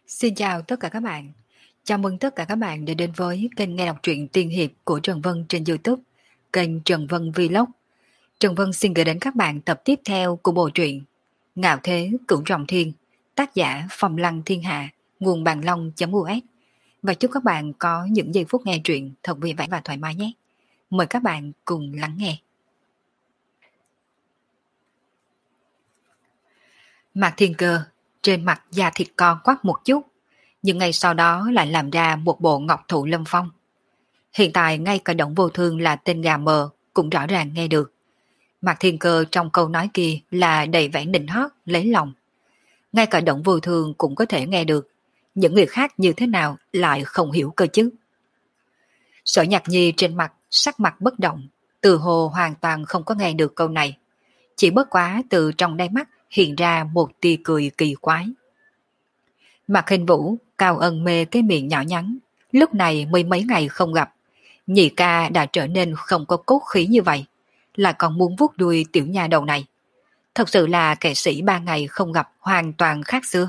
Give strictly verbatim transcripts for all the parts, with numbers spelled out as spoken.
Xin chào tất cả các bạn. Chào mừng tất cả các bạn đã đến với kênh nghe đọc truyện tiên hiệp của Trần Vân trên YouTube, kênh Trần Vân Vlog. Trần Vân xin gửi đến các bạn tập tiếp theo của bộ truyện Ngạo Thế Cửu Trọng Thiên, tác giả Phong Lăng Thiên Hạ, nguồn bàn long.us. Và chúc các bạn có những giây phút nghe truyện thật vui vẻ và thoải mái nhé. Mời các bạn cùng lắng nghe. Mạc Thiên Cơ trên mặt da thịt con quắc một chút, nhưng ngay sau đó lại làm ra một bộ ngọc thụ lâm phong. Hiện tại ngay cả Động Vô Thương là tên gà mờ cũng rõ ràng nghe được. Mạc Thiên Cơ trong câu nói kia là đầy vẻ nịnh hót, lấy lòng. Ngay cả Động Vô Thương cũng có thể nghe được, những người khác như thế nào lại không hiểu cơ chứ. Sở Nhạc Nhi trên mặt sắc mặt bất động, từ hồ hoàn toàn không có nghe được câu này. Chỉ bất quá từ trong đáy mắt hiện ra một tia cười kỳ quái. Mạc Hình Vũ cao ân mê cái miệng nhỏ nhắn, lúc này mới mấy ngày không gặp, nhị ca đã trở nên không có cốt khí như vậy, lại còn muốn vuốt đuôi tiểu nha đầu này. Thật sự là kẻ sĩ ba ngày không gặp hoàn toàn khác xưa.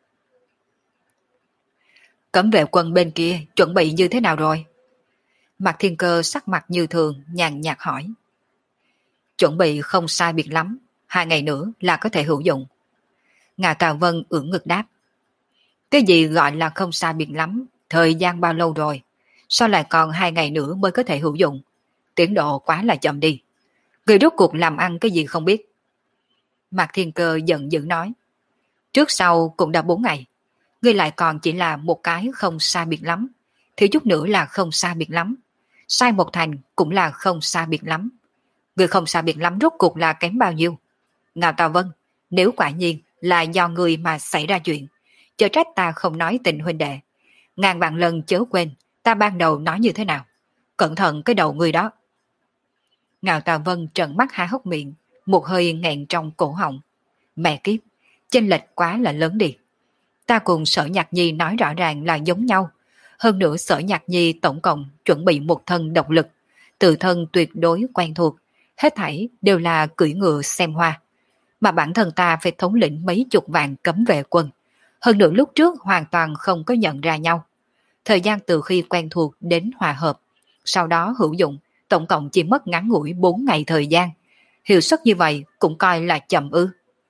Cấm vệ quân bên kia chuẩn bị như thế nào rồi? Mạc Thiên Cơ sắc mặt như thường nhàn nhạt hỏi. Chuẩn bị không sai biệt lắm, hai ngày nữa là có thể hữu dụng. Ngà Tào Vân ưỡn ngực đáp. Cái gì gọi là không sai biệt lắm, thời gian bao lâu rồi, sao lại còn hai ngày nữa mới có thể hữu dụng? Tiến độ quá là chậm đi. Người rốt cuộc làm ăn cái gì không biết. Mạc Thiên Cơ giận dữ nói. Trước sau cũng đã bốn ngày, ngươi lại còn chỉ là một cái không sai biệt lắm, thiếu chút nữa là không sai biệt lắm, sai một thành cũng là không sai biệt lắm. Người không sai biệt lắm rốt cuộc là kém bao nhiêu? Ngạo Tào Vân, nếu quả nhiên là do người mà xảy ra chuyện, chớ trách ta không nói tình huynh đệ. Ngàn vạn lần chớ quên ta ban đầu nói như thế nào. Cẩn thận cái đầu người đó. Ngạo Tào Vân trợn mắt há hốc miệng, một hơi nghẹn trong cổ họng. Mẹ kiếp, chênh lệch quá là lớn đi. Ta cùng Sở Nhạc Nhi nói rõ ràng là giống nhau. Hơn nữa Sở Nhạc Nhi tổng cộng chuẩn bị một thân độc lực, tự thân tuyệt đối quen thuộc, hết thảy đều là cưỡi ngựa xem hoa. Mà bản thân ta phải thống lĩnh mấy chục vạn cấm vệ quân. Hơn nữa lúc trước hoàn toàn không có nhận ra nhau. Thời gian từ khi quen thuộc đến hòa hợp, sau đó hữu dụng, tổng cộng chỉ mất ngắn ngủi bốn ngày thời gian. Hiệu suất như vậy cũng coi là chậm ư.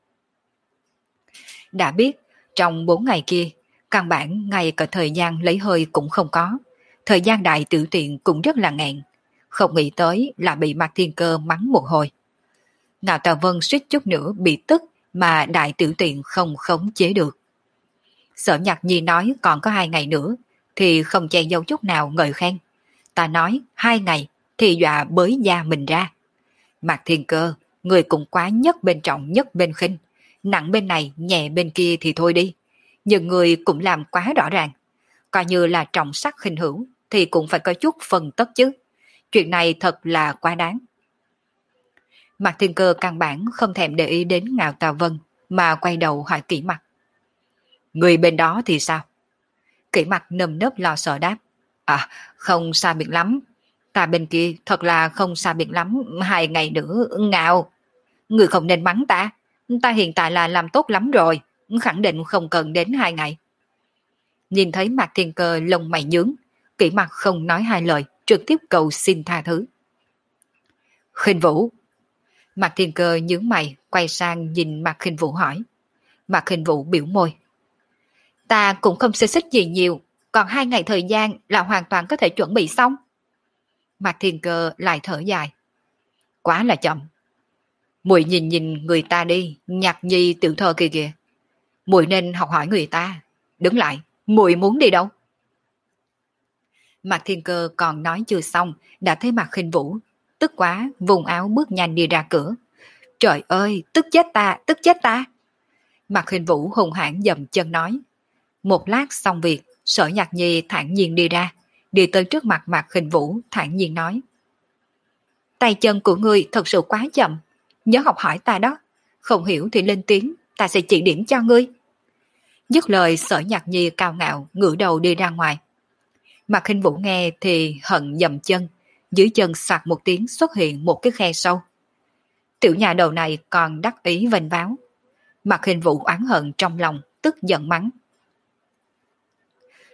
Đã biết, trong bốn ngày kia, căn bản ngay cả thời gian lấy hơi cũng không có. Thời gian đại tử tiện cũng rất là nghẹn. Không nghĩ tới là bị Mạc Thiên Cơ mắng một hồi. Ngạo Tào Vân suýt chút nữa bị tức mà đại tử tiện không khống chế được. Sở Nhạc Nhi nói còn có hai ngày nữa, thì không che giấu chút nào ngợi khen. Ta nói hai ngày thì dọa bới da mình ra. Mạc Thiên Cơ, người cũng quá nhất bên trọng nhất bên khinh, nặng bên này nhẹ bên kia thì thôi đi, nhưng người cũng làm quá rõ ràng. Coi như là trọng sắc khinh hữu thì cũng phải có chút phân tất chứ. Chuyện này thật là quá đáng. Mạc Thiên Cơ căn bản không thèm để ý đến Ngạo Tào Vân mà quay đầu hỏi Kỷ Mặc. Người bên đó thì sao? Kỷ Mặc nơm nớp lo sợ đáp. À, không xa biệt lắm. Ta bên kia thật là không xa biệt lắm, hai ngày nữa. Ngạo, người không nên mắng ta. Ta hiện tại là làm tốt lắm rồi, khẳng định không cần đến hai ngày. Nhìn thấy Mạc Thiên Cơ lông mày nhướng, Kỷ Mặc không nói hai lời, trực tiếp cầu xin tha thứ. Khinh Vũ. Mạc Thiên Cơ nhướng mày, quay sang nhìn Mạc Khinh Vũ hỏi. Mạc Khinh Vũ biểu môi. Ta cũng không xê xích gì nhiều, còn hai ngày thời gian là hoàn toàn có thể chuẩn bị xong. Mạc Thiên Cơ lại thở dài. Quá là chậm. Muội nhìn nhìn người ta đi, Nhạc Nhi tiểu thơ kia kìa. Muội nên học hỏi người ta. Đứng lại, muội muốn đi đâu? Mạc Thiên Cơ còn nói chưa xong, đã thấy Mạc Khinh Vũ tức quá, vùng áo bước nhanh đi ra cửa. Trời ơi, tức chết ta, tức chết ta. Mạc Khinh Vũ hùng hãn dậm chân nói. Một lát xong việc, Sở Nhạc Nhi thản nhiên đi ra, đi tới trước mặt Mạc Khinh Vũ thản nhiên nói. Tay chân của ngươi thật sự quá chậm, nhớ học hỏi ta đó, không hiểu thì lên tiếng, ta sẽ chỉ điểm cho ngươi. Dứt lời Sở Nhạc Nhi cao ngạo ngửa đầu đi ra ngoài. Mạc Khinh Vũ nghe thì hận dậm chân, dưới chân soạt một tiếng xuất hiện một cái khe sâu. Tiểu nhà đầu này còn đắc ý vênh váo. Mạc Khinh Vũ oán hận trong lòng, tức giận mắng.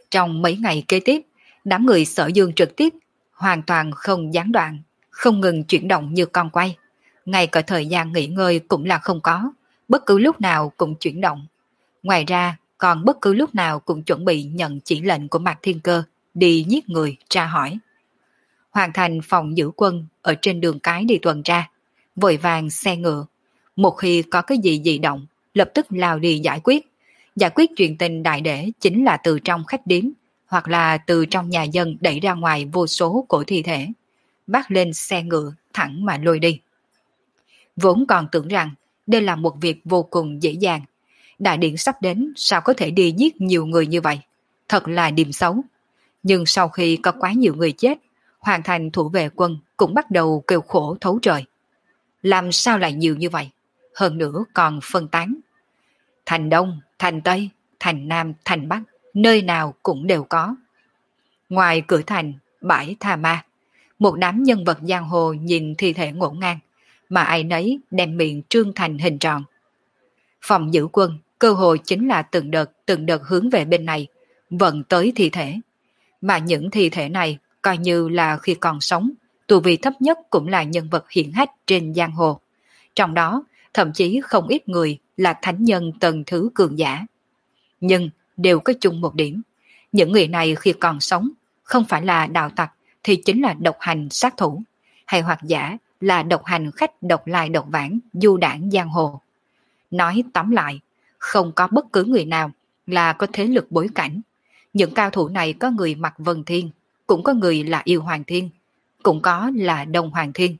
Trong mấy ngày kế tiếp, đám người Sở Dương trực tiếp hoàn toàn không gián đoạn, không ngừng chuyển động như con quay. Ngay cả thời gian nghỉ ngơi cũng là không có, bất cứ lúc nào cũng chuyển động. Ngoài ra, còn bất cứ lúc nào cũng chuẩn bị nhận chỉ lệnh của Mạc Thiên Cơ đi giết người, tra hỏi. Hoàn thành phòng giữ quân ở trên đường cái đi tuần tra, vội vàng xe ngựa. Một khi có cái gì dị động, lập tức lao đi giải quyết. Giải quyết chuyện tình đại để chính là từ trong khách điếm, hoặc là từ trong nhà dân đẩy ra ngoài vô số cổ thi thể. Bắt lên xe ngựa, thẳng mà lôi đi. Vốn còn tưởng rằng đây là một việc vô cùng dễ dàng. Đại điện sắp đến, sao có thể đi giết nhiều người như vậy? Thật là điểm xấu. Nhưng sau khi có quá nhiều người chết, hoàn thành thủ vệ quân cũng bắt đầu kêu khổ thấu trời. Làm sao lại nhiều như vậy? Hơn nữa còn phân tán. Thành Đông, thành Tây, thành Nam, thành Bắc, nơi nào cũng đều có. Ngoài cửa thành, bãi Tha Ma, một đám nhân vật giang hồ nhìn thi thể ngổn ngang, mà ai nấy đem miệng trương thành hình tròn. Phòng giữ quân, cơ hội chính là từng đợt từng đợt hướng về bên này, vận tới thi thể. Mà những thi thể này coi như là khi còn sống, tu vi thấp nhất cũng là nhân vật hiển hách trên giang hồ. Trong đó, thậm chí không ít người là thánh nhân tầng thứ cường giả. Nhưng đều có chung một điểm, những người này khi còn sống, không phải là đạo tặc thì chính là độc hành sát thủ, hay hoặc giả là độc hành khách độc lai độc vãng du đảng giang hồ. Nói tóm lại, không có bất cứ người nào là có thế lực bối cảnh. Những cao thủ này có người mặc Vân Thiên, cũng có người là Yêu Hoàng Thiên, cũng có là Đông Hoàng Thiên.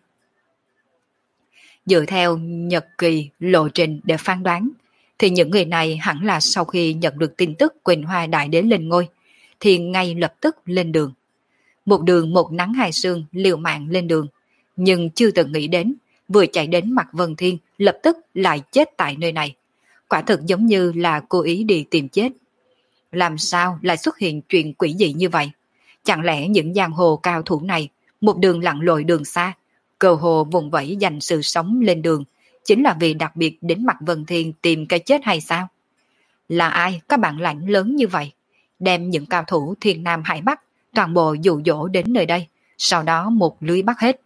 Dựa theo nhật kỳ lộ trình để phán đoán, thì những người này hẳn là sau khi nhận được tin tức Quỳnh Hoa Đại Đế lên ngôi, thì ngay lập tức lên đường. Một đường một nắng hai sương liều mạng lên đường, nhưng chưa từng nghĩ đến, vừa chạy đến mặt Vân Thiên lập tức lại chết tại nơi này. Quả thực giống như là cố ý đi tìm chết. Làm sao lại xuất hiện chuyện quỷ dị như vậy? Chẳng lẽ những giang hồ cao thủ này một đường lặn lội đường xa, cơ hồ vùng vẫy dành sự sống lên đường, chính là vì đặc biệt đến mặt Vân Thiên tìm cái chết hay sao? Là ai có bản lãnh lớn như vậy, đem những cao thủ Thiên Nam Hải Bắc toàn bộ dụ dỗ đến nơi đây, sau đó một lưới bắt hết?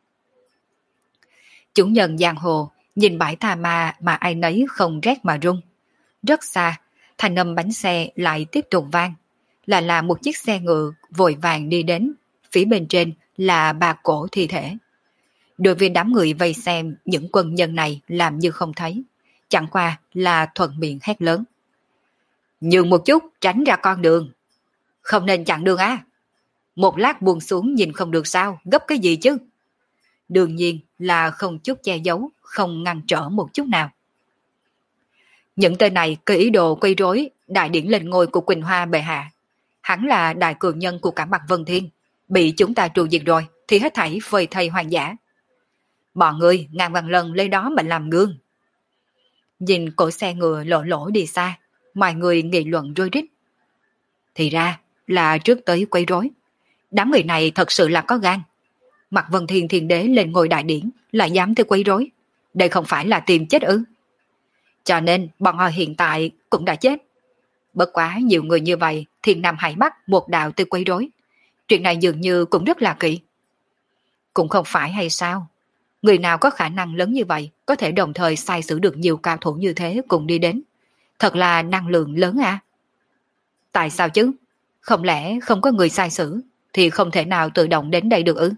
Chúng nhân giang hồ nhìn bãi Tha Ma mà ai nấy không rét mà run. Rất xa, thanh âm bánh xe lại tiếp tục vang, là là một chiếc xe ngựa vội vàng đi đến, phía bên trên là ba cổ thi thể. Đối với đám người vây xem, những quân nhân này làm như không thấy, chẳng qua là thuận miệng hét lớn. Nhường một chút, tránh ra con đường. Không nên chặn đường á. Một lát buông xuống nhìn không được sao, gấp cái gì chứ? Đương nhiên là không chút che giấu, không ngăn trở một chút nào. Những tên này có ý đồ quấy rối đại điển lên ngôi của Quỳnh Hoa bệ hạ. Hắn là đại cường nhân của cả mặt Vân Thiên, bị chúng ta tru diệt rồi thì hết thảy phơi thây hoang dã. Bọn người ngàn vạn lần lấy đó mà làm gương. Nhìn cổ xe ngựa lỗ lỗ đi xa, mọi người nghị luận rối rít. Thì ra là trước tới quấy rối. Đám người này thật sự là có gan. Mặt Vân Thiên Thiên Đế lên ngôi đại điển lại dám tới quấy rối. Đây không phải là tìm chết ư? Cho nên bọn họ hiện tại cũng đã chết. Bất quá nhiều người như vậy, Thiên Nam Hải Bắc một đạo tới quấy rối. Chuyện này dường như cũng rất là kỹ. Cũng không phải hay sao? Người nào có khả năng lớn như vậy có thể đồng thời sai sử được nhiều cao thủ như thế cùng đi đến. Thật là năng lượng lớn à? Tại sao chứ? Không lẽ không có người sai sử thì không thể nào tự động đến đây được ư?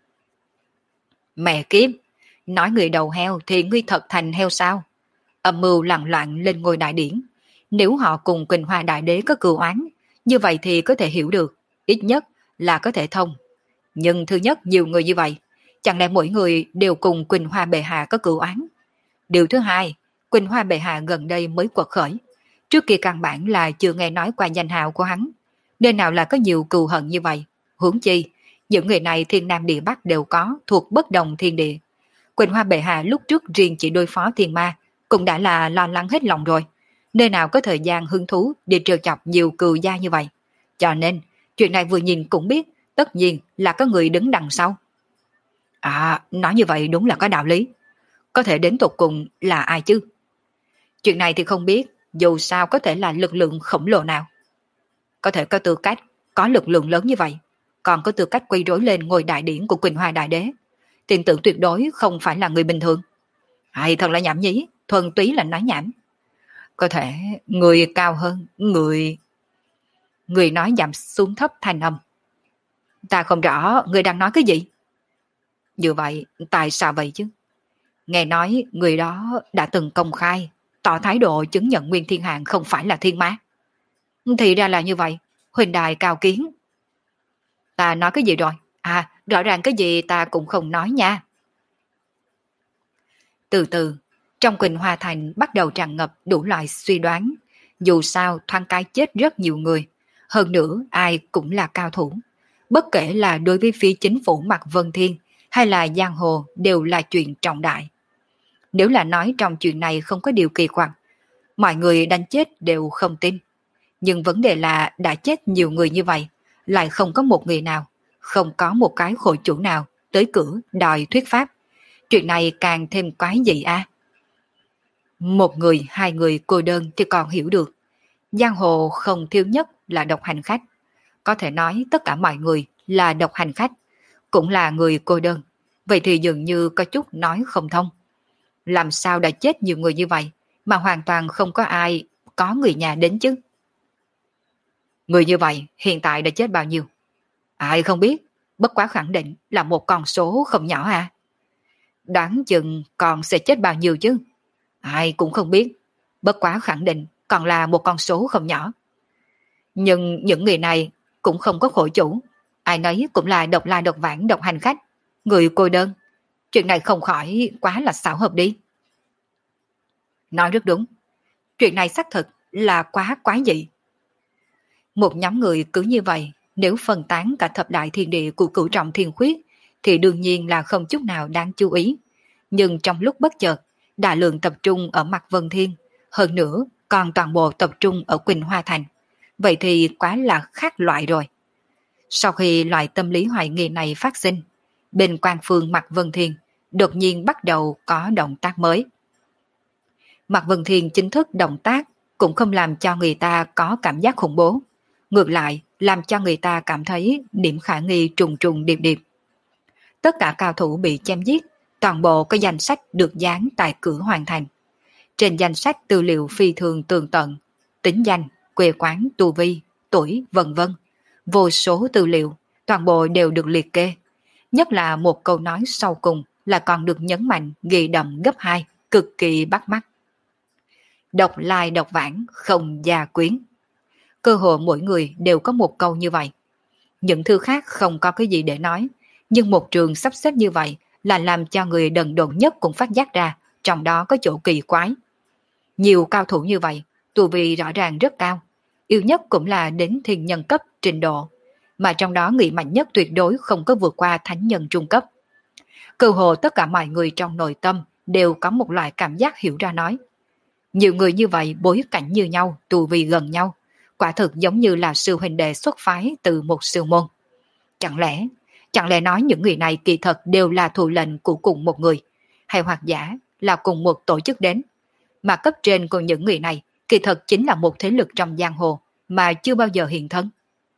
Mẹ kiếp, nói người đầu heo thì ngươi thật thành heo sao? Âm mưu lặng loạn lên ngôi đại điển. Nếu họ cùng Quỳnh Hoa Đại Đế có cừu oán, như vậy thì có thể hiểu được, ít nhất là có thể thông. Nhưng thứ nhất nhiều người như vậy, chẳng lẽ mỗi người đều cùng Quỳnh Hoa bệ hạ có cừu oán? Điều thứ hai, Quỳnh Hoa bệ hạ gần đây mới quật khởi. Trước kia căn bản là chưa nghe nói qua danh hào của hắn, nên nào là có nhiều cừu hận như vậy. Huống chi, những người này thiên nam địa bắc đều có, thuộc bất đồng thiên địa. Quỳnh Hoa bệ hạ lúc trước riêng chỉ đối phó thiên ma, cũng đã là lo lắng hết lòng rồi. Nơi nào có thời gian hứng thú để trêu chọc nhiều cừu gia như vậy. Cho nên, chuyện này vừa nhìn cũng biết, tất nhiên là có người đứng đằng sau. À, nói như vậy đúng là có đạo lý. Có thể đến tột cùng là ai chứ? Chuyện này thì không biết, dù sao có thể là lực lượng khổng lồ nào. có thể có tư cách, có lực lượng lớn như vậy, còn có tư cách quay rối lên ngôi đại điển của Quỳnh Hoa Đại Đế. Tin tưởng tuyệt đối không phải là người bình thường. Hay thật là nhảm nhí, thuần túy là nói nhảm. Có thể người cao hơn, người... Người nói giảm xuống thấp thanh âm. Ta không rõ người đang nói cái gì. Như vậy, tại sao vậy chứ? Nghe nói người đó đã từng công khai, tỏ thái độ chứng nhận Nguyên Thiên Hạng không phải là thiên má. Thì ra là như vậy, huynh đài cao kiến. Ta nói cái gì rồi? À, rõ ràng cái gì ta cũng không nói nha. Từ từ, trong Quỳnh Hoa Thành bắt đầu tràn ngập đủ loại suy đoán. Dù sao thoáng cái chết rất nhiều người. Hơn nữa ai cũng là cao thủ. Bất kể là đối với phía chính phủ Mạc Vân Thiên hay là giang hồ đều là chuyện trọng đại. Nếu là nói trong chuyện này không có điều kỳ quặc, mọi người đánh chết đều không tin. Nhưng vấn đề là đã chết nhiều người như vậy, lại không có một người nào, không có một cái hội chủ nào tới cửa đòi thuyết pháp. Chuyện này càng thêm quái dị a. Một người, hai người cô đơn thì còn hiểu được. Giang hồ không thiếu nhất là độc hành khách. Có thể nói tất cả mọi người là độc hành khách, cũng là người cô đơn. Vậy thì dường như có chút nói không thông. Làm sao đã chết nhiều người như vậy mà hoàn toàn không có ai có người nhà đến chứ? Người như vậy hiện tại đã chết bao nhiêu? Ai không biết, bất quá khẳng định là một con số không nhỏ à. Đoán chừng còn sẽ chết bao nhiêu chứ? Ai cũng không biết, bất quá khẳng định còn là một con số không nhỏ. Nhưng những người này cũng không có khổ chủ, ai nấy cũng là độc lai độc vãng độc hành khách, người cô đơn. Chuyện này không khỏi quá là xảo hợp đi. Nói rất đúng, chuyện này xác thực là quá quái dị. Một nhóm người cứ như vậy, nếu phân tán cả thập đại thiên địa của cửu trọng thiên khuyết, thì đương nhiên là không chút nào đáng chú ý. Nhưng trong lúc bất chợt, đại lượng tập trung ở Mạc Vân Thiên, hơn nữa còn toàn bộ tập trung ở Quỳnh Hoa Thành. Vậy thì quá là khác loại rồi. Sau khi loại tâm lý hoài nghi này phát sinh, bên quan phương Mạc Vân Thiên đột nhiên bắt đầu có động tác mới. Mạc Vân Thiên chính thức động tác cũng không làm cho người ta có cảm giác khủng bố, ngược lại làm cho người ta cảm thấy điểm khả nghi trùng trùng điệp điệp. Tất cả cao thủ bị chém giết, toàn bộ có danh sách được dán tại cửa hoàn thành. Trên danh sách tư liệu phi thường tường tận, tính danh, quê quán, tu vi, tuổi, vân vân. Vô số tư liệu, toàn bộ đều được liệt kê. Nhất là một câu nói sau cùng là còn được nhấn mạnh ghi đậm gấp hai, cực kỳ bắt mắt. Độc lai độc vãng, không gia quyến. Cơ hội mỗi người đều có một câu như vậy. Những thư khác không có cái gì để nói, nhưng một trường sắp xếp như vậy là làm cho người đần độn nhất cũng phát giác ra, trong đó có chỗ kỳ quái. Nhiều cao thủ như vậy, tu vi rõ ràng rất cao, yêu nhất cũng là đến thiên nhân cấp trình độ, mà trong đó người mạnh nhất tuyệt đối không có vượt qua thánh nhân trung cấp. Cơ hồ tất cả mọi người trong nội tâm đều có một loại cảm giác hiểu ra nói. Nhiều người như vậy bối cảnh như nhau, tu vi gần nhau, quả thực giống như là sư huynh đệ xuất phái từ một sư môn. Chẳng lẽ, chẳng lẽ nói những người này kỳ thật đều là thụ lệnh của cùng một người, hay hoặc giả là cùng một tổ chức đến, mà cấp trên của những người này kỳ thật chính là một thế lực trong giang hồ mà chưa bao giờ hiện thân.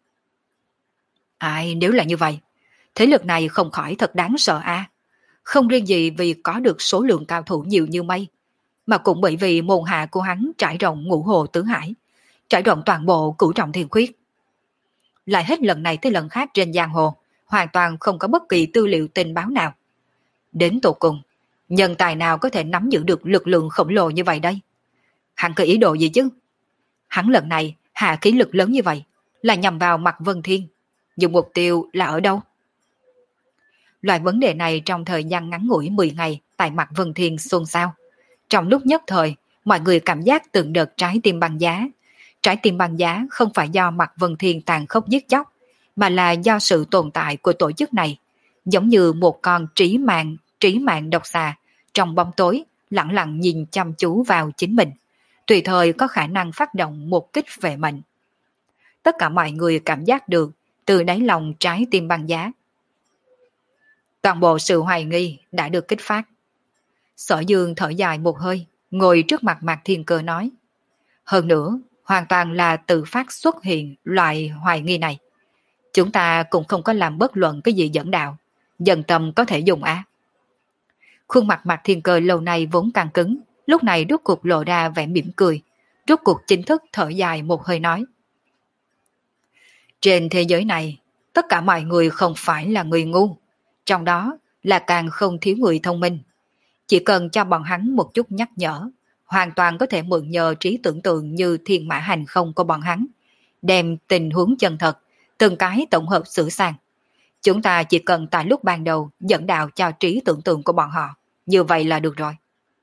Ai nếu là như vậy, thế lực này không khỏi thật đáng sợ a. Không riêng gì vì có được số lượng cao thủ nhiều như mây, mà cũng bởi vì môn hạ của hắn trải rộng ngũ hồ tứ hải, trải rộng toàn bộ cửu trọng thiên khuyết. Lại hết lần này tới lần khác trên giang hồ, hoàn toàn không có bất kỳ tư liệu tình báo nào. Đến tột cùng, nhân tài nào có thể nắm giữ được lực lượng khổng lồ như vậy đây? Hắn có ý đồ gì chứ? Hắn lần này hạ khí lực lớn như vậy là nhằm vào Mạc Vân Thiên, nhưng mục tiêu là ở đâu? Loại vấn đề này trong thời gian ngắn ngủi mười ngày tại Mạc Vân Thiên xôn xao. Trong lúc nhất thời, mọi người cảm giác từng đợt trái tim băng giá. Trái tim băng giá không phải do Mạc Vân Thiên tàn khốc giết chóc, mà là do sự tồn tại của tổ chức này, giống như một con trí mạng, trí mạng độc xà, trong bóng tối, lặng lặng nhìn chăm chú vào chính mình, tùy thời có khả năng phát động một kích về mệnh. Tất cả mọi người cảm giác được từ đáy lòng trái tim băng giá. Toàn bộ sự hoài nghi đã được kích phát. Sở Dương thở dài một hơi, ngồi trước mặt Mạc Thiên Cơ nói. Hơn nữa, hoàn toàn là tự phát xuất hiện loại hoài nghi này. Chúng ta cũng không có làm bất luận cái gì dẫn đạo, dần tâm có thể dùng á. Khuôn mặt Mạc Thiên Cơ lâu nay vốn căng cứng, lúc này rốt cuộc lộ ra vẻ mỉm cười, rốt cuộc chính thức thở dài một hơi nói. Trên thế giới này, tất cả mọi người không phải là người ngu, trong đó là càng không thiếu người thông minh. Chỉ cần cho bọn hắn một chút nhắc nhở, hoàn toàn có thể mượn nhờ trí tưởng tượng như thiên mã hành không của bọn hắn, đem tình huống chân thật, từng cái tổng hợp sửa sang. Chúng ta chỉ cần tại lúc ban đầu dẫn đạo cho trí tưởng tượng của bọn họ, như vậy là được rồi.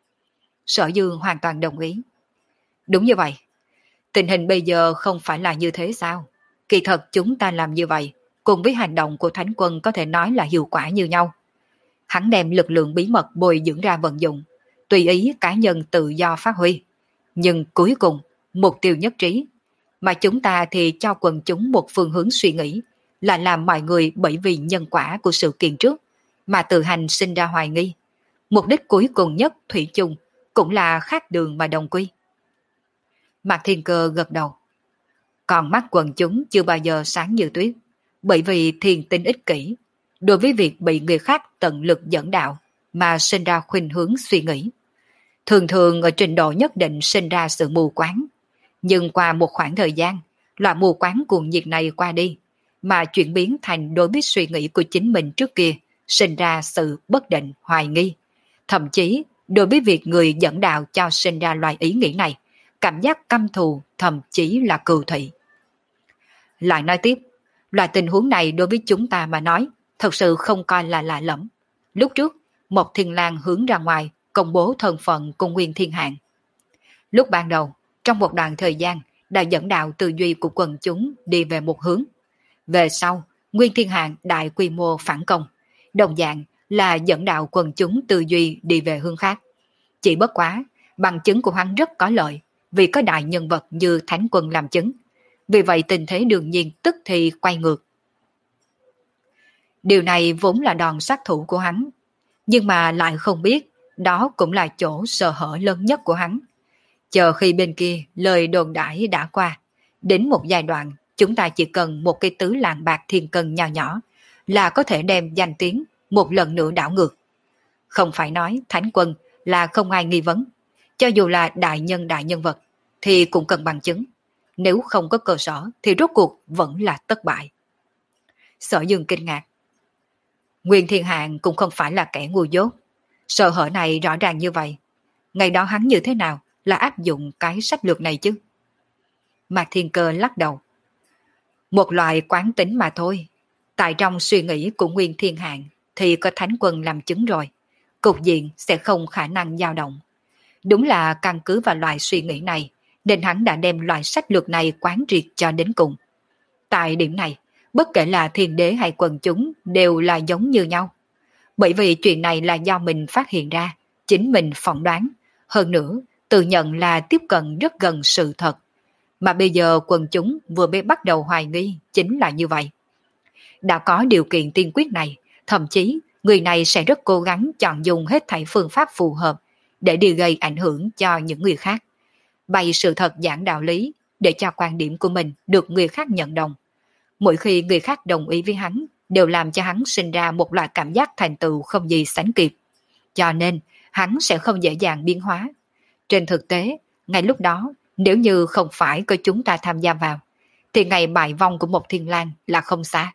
Sở Dương hoàn toàn đồng ý. Đúng như vậy. Tình hình bây giờ không phải là như thế sao? Kỳ thật chúng ta làm như vậy, cùng với hành động của Thánh Quân có thể nói là hiệu quả như nhau. Hắn đem lực lượng bí mật bồi dưỡng ra vận dụng, tùy ý cá nhân tự do phát huy. Nhưng cuối cùng, mục tiêu nhất trí. Mà chúng ta thì cho quần chúng một phương hướng suy nghĩ, là làm mọi người bởi vì nhân quả của sự kiện trước, mà tự hành sinh ra hoài nghi. Mục đích cuối cùng nhất thủy chung, cũng là khác đường mà đồng quy. Mạc Thiên Cơ gật đầu. Còn mắt quần chúng chưa bao giờ sáng như tuyết, bởi vì thiền tinh ích kỷ, đối với việc bị người khác tận lực dẫn đạo mà sinh ra khuynh hướng suy nghĩ. Thường thường ở trình độ nhất định sinh ra sự mù quáng, nhưng qua một khoảng thời gian, loại mù quáng cuồng nhiệt này qua đi, mà chuyển biến thành đối với suy nghĩ của chính mình trước kia, sinh ra sự bất định, hoài nghi. Thậm chí, đối với việc người dẫn đạo cho sinh ra loại ý nghĩ này, cảm giác căm thù, thậm chí là cừu thị. Lại nói tiếp, loại tình huống này đối với chúng ta mà nói, thật sự không coi là lạ lẫm. Lúc trước, một Thiên Lang hướng ra ngoài, công bố thân phận của Nguyên Thiên Hạng. Lúc ban đầu, trong một đoạn thời gian, đã dẫn đạo tư duy của quần chúng đi về một hướng. Về sau, Nguyên Thiên Hạng đại quy mô phản công, đồng dạng là dẫn đạo quần chúng tư duy đi về hướng khác. Chỉ bất quá, bằng chứng của hắn rất có lợi, vì có đại nhân vật như Thánh Quân làm chứng. Vì vậy tình thế đương nhiên tức thì quay ngược. Điều này vốn là đòn sát thủ của hắn, nhưng mà lại không biết đó cũng là chỗ sơ hở lớn nhất của hắn. Chờ khi bên kia lời đồn đãi đã qua, đến một giai đoạn chúng ta chỉ cần một cái tứ lạng bạc thiên cân nhỏ nhỏ là có thể đem danh tiếng một lần nữa đảo ngược. Không phải nói Thánh Quân là không ai nghi vấn, cho dù là đại nhân đại nhân vật thì cũng cần bằng chứng. Nếu không có cơ sở thì rốt cuộc vẫn là thất bại. Sở Dương kinh ngạc. Nguyên Thiên Hạng cũng không phải là kẻ ngu dốt. Sợ hở này rõ ràng như vậy. Ngày đó hắn như thế nào là áp dụng cái sách lược này chứ? Mạc Thiên Cơ lắc đầu. Một loại quán tính mà thôi. Tại trong suy nghĩ của Nguyên Thiên Hạng thì có Thánh Quân làm chứng rồi. Cục diện sẽ không khả năng dao động. Đúng là căn cứ vào loại suy nghĩ này nên hắn đã đem loại sách lược này quán triệt cho đến cùng. Tại điểm này, bất kể là thiên đế hay quần chúng đều là giống như nhau. Bởi vì chuyện này là do mình phát hiện ra, chính mình phỏng đoán, hơn nữa tự nhận là tiếp cận rất gần sự thật. Mà bây giờ quần chúng vừa mới bắt đầu hoài nghi chính là như vậy. Đã có điều kiện tiên quyết này, thậm chí người này sẽ rất cố gắng chọn dùng hết thảy phương pháp phù hợp để đi gây ảnh hưởng cho những người khác. Bày sự thật giảng đạo lý để cho quan điểm của mình được người khác nhận đồng. Mỗi khi người khác đồng ý với hắn đều làm cho hắn sinh ra một loại cảm giác thành tựu không gì sánh kịp. Cho nên hắn sẽ không dễ dàng biến hóa. Trên thực tế, ngay lúc đó nếu như không phải có chúng ta tham gia vào thì ngày bại vong của một Thiên Lang là không xa.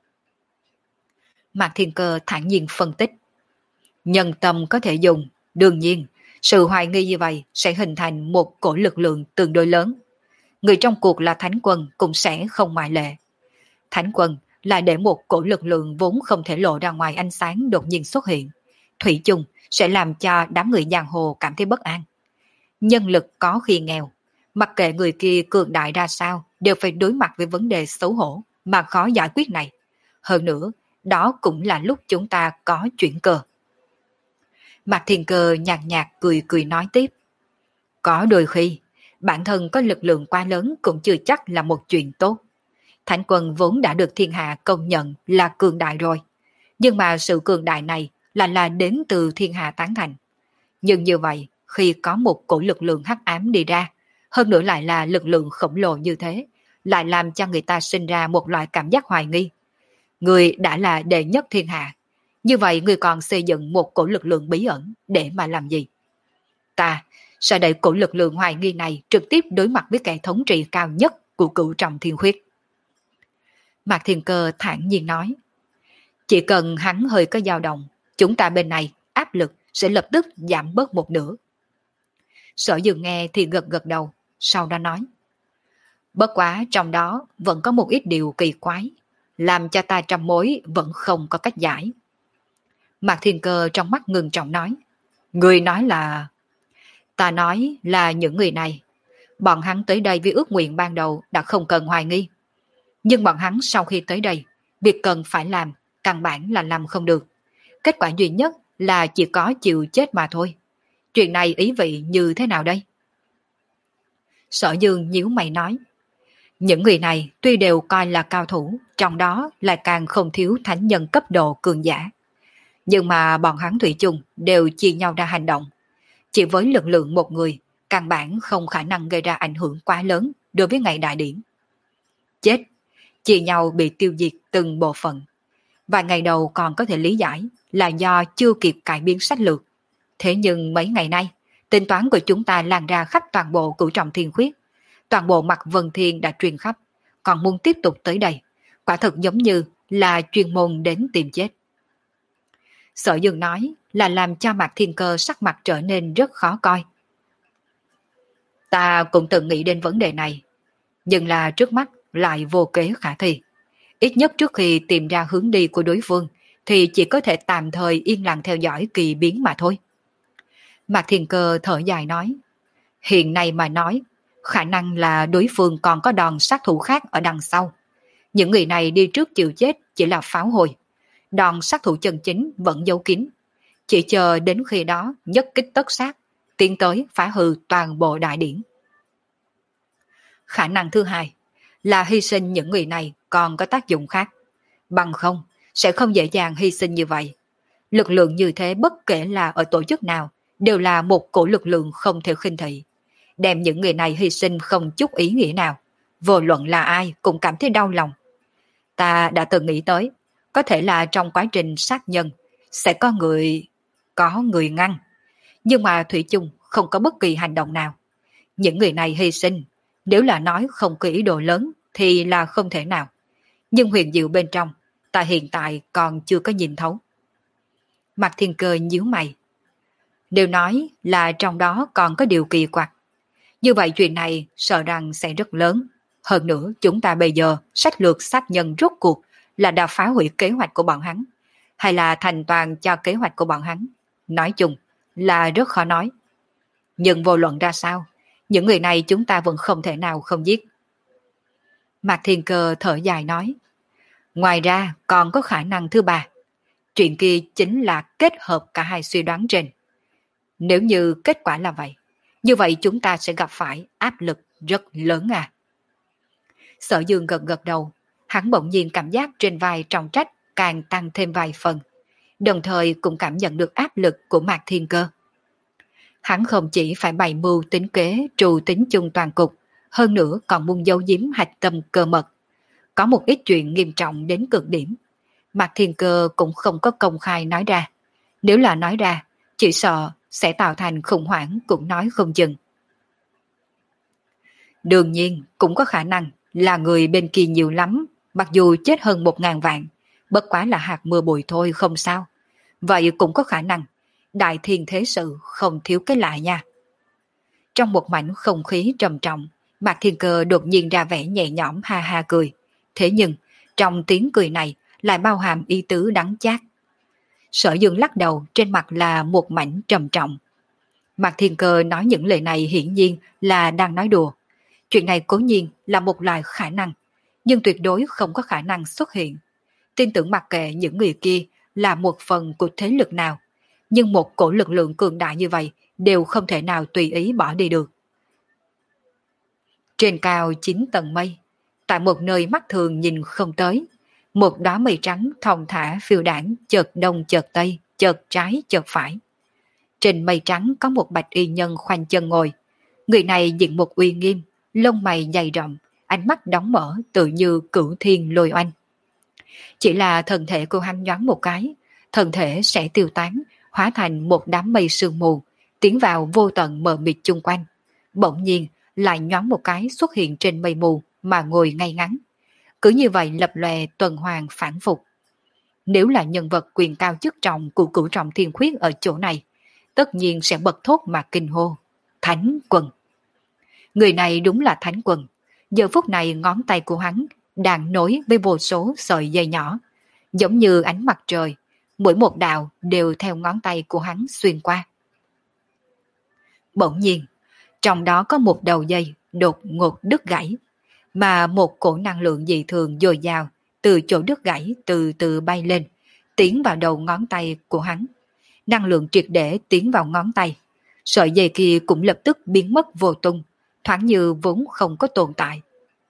Mạc Thiên Cơ thản nhiên phân tích. Nhân tâm có thể dùng, đương nhiên sự hoài nghi như vậy sẽ hình thành một cổ lực lượng tương đối lớn. Người trong cuộc là Thánh Quân cũng sẽ không ngoại lệ. Thánh Quân là để một cổ lực lượng vốn không thể lộ ra ngoài ánh sáng đột nhiên xuất hiện. Thủy chung sẽ làm cho đám người giang hồ cảm thấy bất an. Nhân lực có khi nghèo, mặc kệ người kia cường đại ra sao đều phải đối mặt với vấn đề xấu hổ mà khó giải quyết này. Hơn nữa, đó cũng là lúc chúng ta có chuyển cơ. Mạc Thiên Cơ nhạt nhạt cười cười nói tiếp. Có đôi khi, bản thân có lực lượng quá lớn cũng chưa chắc là một chuyện tốt. Thánh Quân vốn đã được thiên hạ công nhận là cường đại rồi. Nhưng mà sự cường đại này là là đến từ thiên hạ tán thành. Nhưng như vậy, khi có một cổ lực lượng hắc ám đi ra, hơn nữa lại là lực lượng khổng lồ như thế, lại làm cho người ta sinh ra một loại cảm giác hoài nghi. Người đã là đệ nhất thiên hạ, như vậy người còn xây dựng một cổ lực lượng bí ẩn để mà làm gì? Ta sẽ đẩy cổ lực lượng hoài nghi này trực tiếp đối mặt với kẻ thống trị cao nhất của cửu trọng thiên khuyết. Mạc Thiên Cơ thản nhiên nói, chỉ cần hắn hơi có dao động, chúng ta bên này áp lực sẽ lập tức giảm bớt một nửa. Sở Dường nghe thì gật gật đầu, sau đó nói, bất quá trong đó vẫn có một ít điều kỳ quái, làm cho ta trăm mối vẫn không có cách giải. Mạc Thiên Cơ trong mắt ngừng trọng nói, người nói là... Ta nói là những người này, bọn hắn tới đây với ước nguyện ban đầu đã không cần hoài nghi. Nhưng bọn hắn sau khi tới đây, việc cần phải làm, căn bản là làm không được. Kết quả duy nhất là chỉ có chịu chết mà thôi. Chuyện này ý vị như thế nào đây? Sở Dương nhíu mày nói, những người này tuy đều coi là cao thủ, trong đó lại càng không thiếu thánh nhân cấp độ cường giả. Nhưng mà bọn hắn thủy chung đều chia nhau ra hành động. Chỉ với lực lượng một người, căn bản không khả năng gây ra ảnh hưởng quá lớn đối với ngày đại điển. Chết, chia nhau bị tiêu diệt từng bộ phận. Vài ngày đầu còn có thể lý giải là do chưa kịp cải biến sách lược. Thế nhưng mấy ngày nay, tính toán của chúng ta lan ra khắp toàn bộ cửu trọng thiên khuyết. Toàn bộ mặt vân thiên đã truyền khắp, còn muốn tiếp tục tới đây. Quả thật giống như là chuyên môn đến tìm chết. Sở Dương nói là làm cho Mạc Thiên Cơ sắc mặt trở nên rất khó coi. Ta cũng từng nghĩ đến vấn đề này, nhưng là trước mắt lại vô kế khả thi. Ít nhất trước khi tìm ra hướng đi của đối phương thì chỉ có thể tạm thời yên lặng theo dõi kỳ biến mà thôi. Mạc Thiên Cơ thở dài nói, hiện nay mà nói, khả năng là đối phương còn có đòn sát thủ khác ở đằng sau. Những người này đi trước chịu chết chỉ là pháo hồi. Đòn sát thủ chân chính vẫn giấu kín. Chỉ chờ đến khi đó nhất kích tất sát, tiến tới phá hư toàn bộ đại điển. Khả năng thứ hai là hy sinh những người này còn có tác dụng khác. Bằng không, sẽ không dễ dàng hy sinh như vậy. Lực lượng như thế bất kể là ở tổ chức nào, đều là một cổ lực lượng không thể khinh thị. Đem những người này hy sinh không chút ý nghĩa nào. Vô luận là ai cũng cảm thấy đau lòng. Ta đã từng nghĩ tới, có thể là trong quá trình sát nhân, sẽ có người... có người ngăn. Nhưng mà Thủy chung không có bất kỳ hành động nào. Những người này hy sinh, nếu là nói không có ý đồ lớn thì là không thể nào. Nhưng huyền diệu bên trong, ta hiện tại còn chưa có nhìn thấu. Mạc Thiên Cơ nhíu mày. Nếu nói là trong đó còn có điều kỳ quặc, như vậy chuyện này sợ rằng sẽ rất lớn. Hơn nữa chúng ta bây giờ sách lược sát nhân rốt cuộc là đã phá hủy kế hoạch của bọn hắn, hay là thành toàn cho kế hoạch của bọn hắn. Nói chung là rất khó nói. Nhưng vô luận ra sao, những người này chúng ta vẫn không thể nào không giết. Mạc Thiên Cơ thở dài nói, ngoài ra còn có khả năng thứ ba. Chuyện kia chính là kết hợp cả hai suy đoán trên. Nếu như kết quả là vậy, như vậy chúng ta sẽ gặp phải áp lực rất lớn à. Sở Dương gật gật đầu, hắn bỗng nhiên cảm giác trên vai trọng trách càng tăng thêm vài phần, đồng thời cũng cảm nhận được áp lực của Mạc Thiên Cơ. Hắn không chỉ phải bày mưu tính kế trù tính chung toàn cục, hơn nữa còn muốn giấu giếm hạch tâm cơ mật. Có một ít chuyện nghiêm trọng đến cực điểm, Mạc Thiên Cơ cũng không có công khai nói ra. Nếu là nói ra, chỉ sợ sẽ tạo thành khủng hoảng cũng nói không chừng. Đương nhiên cũng có khả năng là người bên kia nhiều lắm, mặc dù chết hơn một ngàn vạn, bất quá là hạt mưa bụi thôi không sao. Vậy cũng có khả năng đại thiên thế sự không thiếu cái lạ nha. Trong một mảnh không khí trầm trọng, Mạc Thiên Cơ đột nhiên ra vẻ nhẹ nhõm ha ha cười. Thế nhưng trong tiếng cười này lại bao hàm ý tứ đắng chát. Sở Dương lắc đầu, trên mặt là một mảnh trầm trọng. Mạc Thiên Cơ nói những lời này hiển nhiên là đang nói đùa. Chuyện này cố nhiên là một loại khả năng, nhưng tuyệt đối không có khả năng xuất hiện. Tin tưởng mặc kệ những người kia là một phần của thế lực nào, nhưng một cổ lực lượng cường đại như vậy đều không thể nào tùy ý bỏ đi được. Trên cao chín tầng mây, tại một nơi mắt thường nhìn không tới, một đóa mây trắng thong thả phiêu đảng, chợt đông chợt tây, chợt trái chợt phải. Trên mây trắng có một bạch y nhân khoanh chân ngồi, Người này diện một uy nghiêm, lông mày dày rậm, ánh mắt đóng mở tự như cửu thiên lôi oanh. Chỉ là thân thể của hắn nhoáng một cái, thân thể sẽ tiêu tán, hóa thành một đám mây sương mù, tiến vào vô tận mờ mịt chung quanh. Bỗng nhiên lại nhoáng một cái xuất hiện trên mây mù mà ngồi ngay ngắn. Cứ như vậy lập lòe tuần hoàn phản phục. Nếu là nhân vật quyền cao chức trọng của cửu trọng thiên khuyết ở chỗ này, tất nhiên sẽ bật thốt mà kinh hô. Thánh Quân. Người này đúng là Thánh Quân. Giờ phút này ngón tay của hắn đang nối với vô số sợi dây nhỏ, giống như ánh mặt trời, mỗi một đạo đều theo ngón tay của hắn xuyên qua. Bỗng nhiên, trong đó có một đầu dây đột ngột đứt gãy, mà một cổ năng lượng dị thường dồi dào từ chỗ đứt gãy từ từ bay lên, tiến vào đầu ngón tay của hắn. Năng lượng triệt để tiến vào ngón tay, sợi dây kia cũng lập tức biến mất vô tung, thoáng như vốn không có tồn tại.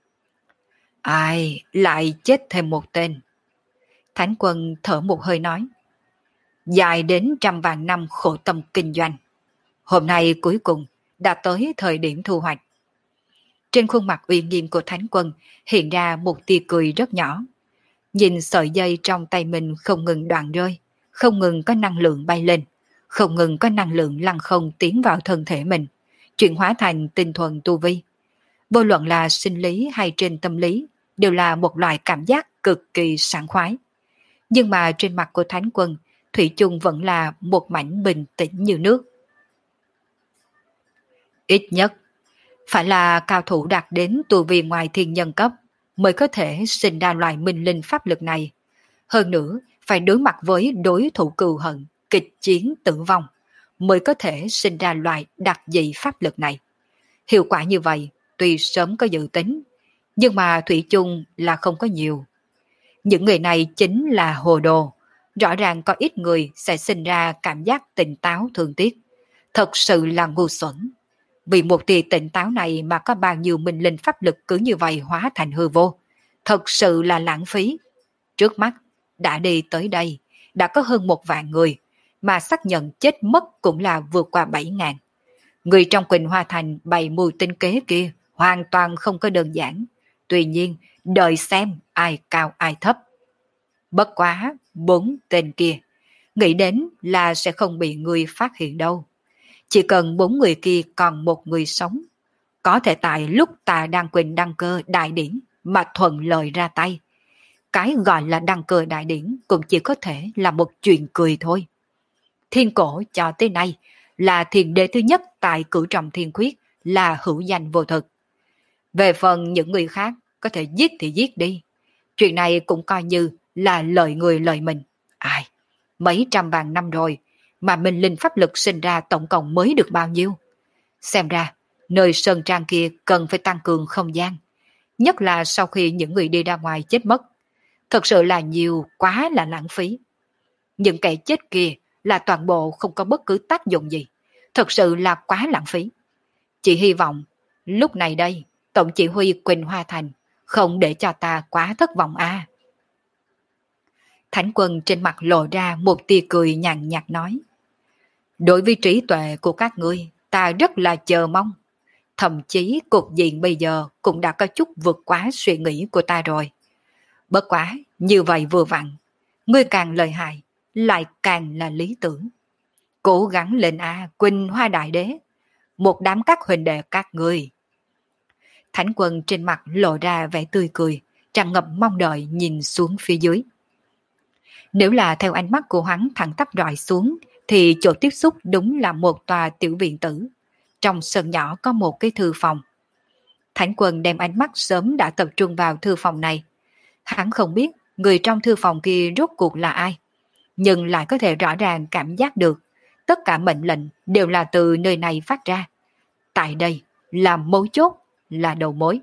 Ai, lại chết thêm một tên. Thánh Quân thở một hơi nói. Dài đến trăm vạn năm khổ tâm kinh doanh. Hôm nay cuối cùng đã tới thời điểm thu hoạch. Trên khuôn mặt uy nghiêm của Thánh Quân hiện ra một tia cười rất nhỏ. Nhìn sợi dây trong tay mình không ngừng đoạn rơi, không ngừng có năng lượng bay lên, không ngừng có năng lượng lăng không tiến vào thân thể mình, chuyển hóa thành tinh thuần tu vi. Vô luận là sinh lý hay trên tâm lý, đều là một loại cảm giác cực kỳ sảng khoái. Nhưng mà trên mặt của Thánh Quân, thủy chung vẫn là một mảnh bình tĩnh như nước. Ít nhất, phải là cao thủ đạt đến tu vi ngoài thiên nhân cấp mới có thể sinh ra loại minh linh pháp lực này. Hơn nữa, phải đối mặt với đối thủ cừu hận, kịch chiến tử vong, mới có thể sinh ra loại đặc dị pháp lực này. Hiệu quả như vậy, tuy sớm có dự tính, nhưng mà thủy chung là không có nhiều. Những người này chính là hồ đồ. Rõ ràng có ít người sẽ sinh ra cảm giác tỉnh táo thương tiếc. Thật sự là ngu xuẩn. Vì một tia tỉnh táo này mà có bao nhiêu minh linh pháp lực cứ như vậy hóa thành hư vô. Thật sự là lãng phí. Trước mắt, đã đi tới đây, đã có hơn một vạn người, mà xác nhận chết mất cũng là vượt qua bảy ngàn. Người trong Quỳnh Hoa Thành bày mưu tinh kế kia hoàn toàn không có đơn giản. Tuy nhiên, đợi xem ai cao ai thấp. Bất quá, bốn tên kia, nghĩ đến là sẽ không bị người phát hiện đâu. Chỉ cần bốn người kia còn một người sống, có thể tại lúc ta đang Quỳnh đăng cơ đại điển mà thuận lợi ra tay. Cái gọi là đăng cơ đại điển cũng chỉ có thể là một chuyện cười thôi. Thiên cổ cho tới nay là thiền đế thứ nhất tại cửu trọng thiên khuyết, là hữu danh vô thực. Về phần những người khác, có thể giết thì giết đi. Chuyện này cũng coi như là lợi người lợi mình. Ai, mấy trăm vạn năm rồi, mà minh linh pháp lực sinh ra tổng cộng mới được bao nhiêu? Xem ra, nơi sơn trang kia cần phải tăng cường không gian. Nhất là sau khi những người đi ra ngoài chết mất. Thật sự là nhiều, quá là lãng phí. Những kẻ chết kia là toàn bộ không có bất cứ tác dụng gì. Thật sự là quá lãng phí. Chỉ hy vọng, lúc này đây, Tổng chỉ huy Quỳnh Hoa Thành không để cho ta quá thất vọng a. À. Thánh Quân trên mặt lộ ra một tia cười nhàn nhạt nói. Đối với trí tuệ của các ngươi, ta rất là chờ mong. Thậm chí cục diện bây giờ cũng đã có chút vượt quá suy nghĩ của ta rồi. Bất quá, như vậy vừa vặn. Ngươi càng lợi hại, lại càng là lý tưởng. Cố gắng lên a à, Quỳnh Hoa Đại Đế. Một đám các huynh đệ các ngươi. Thánh Quân trên mặt lộ ra vẻ tươi cười, tràn ngập mong đợi nhìn xuống phía dưới. Nếu là theo ánh mắt của hắn thẳng tắp rọi xuống, thì chỗ tiếp xúc đúng là một tòa tiểu viện tử. Trong sân nhỏ có một cái thư phòng. Thánh Quân đem ánh mắt sớm đã tập trung vào thư phòng này. Hắn không biết người trong thư phòng kia rốt cuộc là ai, nhưng lại có thể rõ ràng cảm giác được tất cả mệnh lệnh đều là từ nơi này phát ra. Tại đây là mấu chốt, là đầu mối.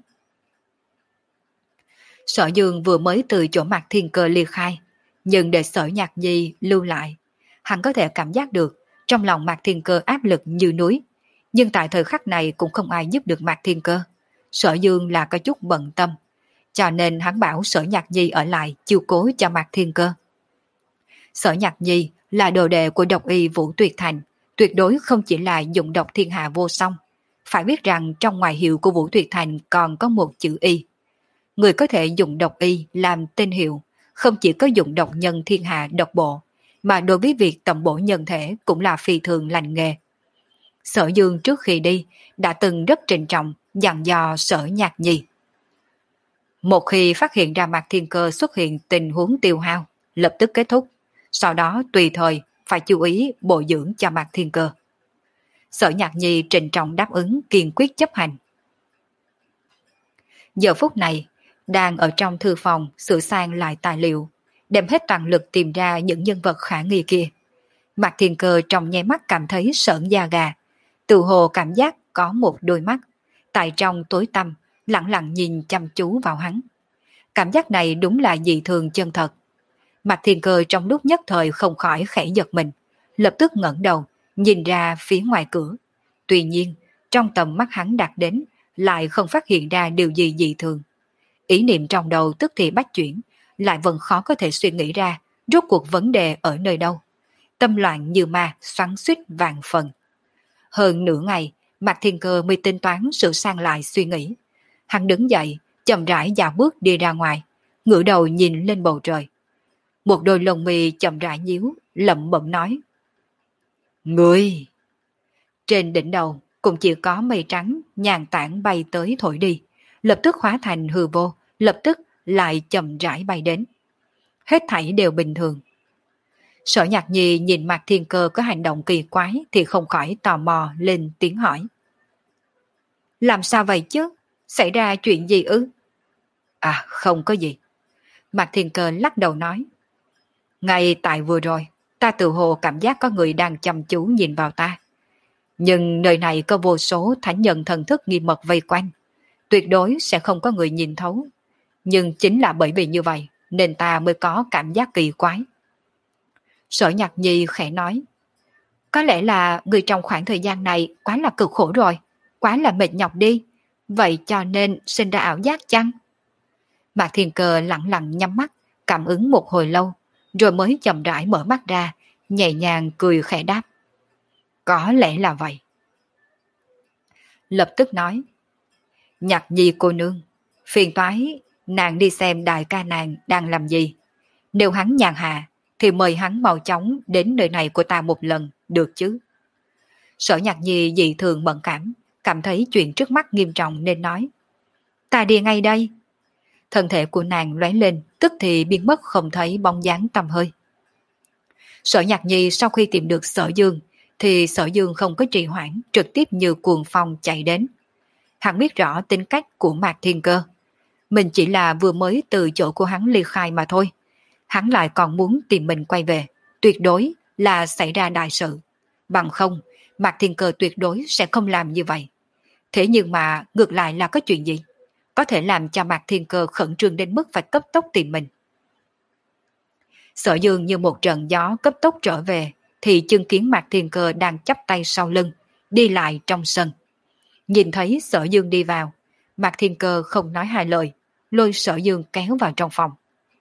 Sở Dương vừa mới từ chỗ Mạc Thiên Cơ ly khai, nhưng để Sở Nhạc Nhi lưu lại, hắn có thể cảm giác được trong lòng Mạc Thiên Cơ áp lực như núi, nhưng tại thời khắc này cũng không ai giúp được Mạc Thiên Cơ. Sở Dương là có chút bận tâm, cho nên hắn bảo Sở Nhạc Nhi ở lại chiếu cố cho Mạc Thiên Cơ. Sở Nhạc Nhi là đồ đệ của độc y Vũ Tuyệt Thành, tuyệt đối không chỉ là dụng độc thiên hạ vô song, Phải biết rằng trong ngoại hiệu của Vũ Tuyệt Thành còn có một chữ Y. Người có thể dùng độc Y làm tên hiệu, không chỉ có dụng độc nhân thiên hạ độc bộ, mà đối với việc tầm bổ nhân thể cũng là phi thường lành nghề. Sở Dương trước khi đi đã từng rất trịnh trọng dặn dò Sở Nhạc Nhi. Một khi phát hiện ra Mạc Thiên Cơ xuất hiện tình huống tiêu hao, lập tức kết thúc, sau đó tùy thời phải chú ý bồi dưỡng cho Mạc Thiên Cơ. Sở Nhạc Nhi trịnh trọng đáp ứng kiên quyết chấp hành. Giờ phút này, đang ở trong thư phòng sửa sang lại tài liệu, đem hết toàn lực tìm ra những nhân vật khả nghi kia. Mạc Thiên Cơ trong nháy mắt cảm thấy sởn da gà, tự hồ cảm giác có một đôi mắt, tại trong tối tăm, lặng lặng nhìn chăm chú vào hắn. Cảm giác này đúng là dị thường chân thật. Mạc Thiên Cơ trong lúc nhất thời không khỏi khẽ giật mình, lập tức ngẩng đầu, nhìn ra phía ngoài cửa. Tuy nhiên, trong tầm mắt hắn đạt đến, lại không phát hiện ra điều gì dị thường. Ý niệm trong đầu tức thì bách chuyển, lại vẫn khó có thể suy nghĩ ra rốt cuộc vấn đề ở nơi đâu. Tâm loạn như ma xoắn xuýt vạn phần. Hơn nửa ngày, Mạc Thiên Cơ mới tính toán sửa sang lại suy nghĩ. Hắn đứng dậy, chậm rãi dạo bước đi ra ngoài, ngửa đầu nhìn lên bầu trời. Một đôi lông mi chậm rãi nhíu, lẩm bẩm nói: Người! Trên đỉnh đầu cũng chỉ có mây trắng nhàn tản bay tới thổi đi, lập tức hóa thành hư vô, lập tức lại chậm rãi bay đến. Hết thảy đều bình thường. Sở Nhạc Nhi nhìn Mạc Thiên Cơ có hành động kỳ quái thì không khỏi tò mò lên tiếng hỏi: Làm sao vậy chứ? Xảy ra chuyện gì ư? À, không có gì. Mạc Thiên Cơ lắc đầu nói: Ngay tại vừa rồi, ta tự hồ cảm giác có người đang chăm chú nhìn vào ta. Nhưng nơi này có vô số thánh nhân thần thức nghiêm mật vây quanh, tuyệt đối sẽ không có người nhìn thấu. Nhưng chính là bởi vì như vậy nên ta mới có cảm giác kỳ quái. Sở Nhạc Nhi khẽ nói: Có lẽ là người trong khoảng thời gian này quá là cực khổ rồi, quá là mệt nhọc đi, vậy cho nên sinh ra ảo giác chăng? Mạc Thiên Cơ lặng lặng nhắm mắt, cảm ứng một hồi lâu, rồi mới chậm rãi mở mắt ra, nhẹ nhàng cười khẽ đáp: Có lẽ là vậy. Lập tức nói: Nhạc Nhi cô nương, phiền toái nàng đi xem đại ca nàng đang làm gì. Nếu hắn nhàn hạ thì mời hắn mau chóng đến nơi này của ta một lần, được chứ? Sở Nhạc Nhi dị thường mẫn cảm, cảm thấy chuyện trước mắt nghiêm trọng nên nói: Ta đi ngay đây. Thân thể của nàng lóe lên, tức thì biến mất không thấy bóng dáng tăm hơi. Sở Nhạc Nhi sau khi tìm được Sở Dương thì Sở Dương không có trì hoãn, trực tiếp như cuồng phong chạy đến. Hắn biết rõ tính cách của Mạc Thiên Cơ, mình chỉ là vừa mới từ chỗ của hắn ly khai mà thôi. Hắn lại còn muốn tìm mình quay về, tuyệt đối là xảy ra đại sự. Bằng không, Mạc Thiên Cơ tuyệt đối sẽ không làm như vậy. Thế nhưng mà ngược lại là có chuyện gì? Có thể làm cho Mạc Thiên Cơ khẩn trương đến mức phải cấp tốc tìm mình. Sở Dương như một trận gió cấp tốc trở về, thì chứng kiến Mạc Thiên Cơ đang chắp tay sau lưng, đi lại trong sân. Nhìn thấy Sở Dương đi vào, Mạc Thiên Cơ không nói hai lời, lôi Sở Dương kéo vào trong phòng.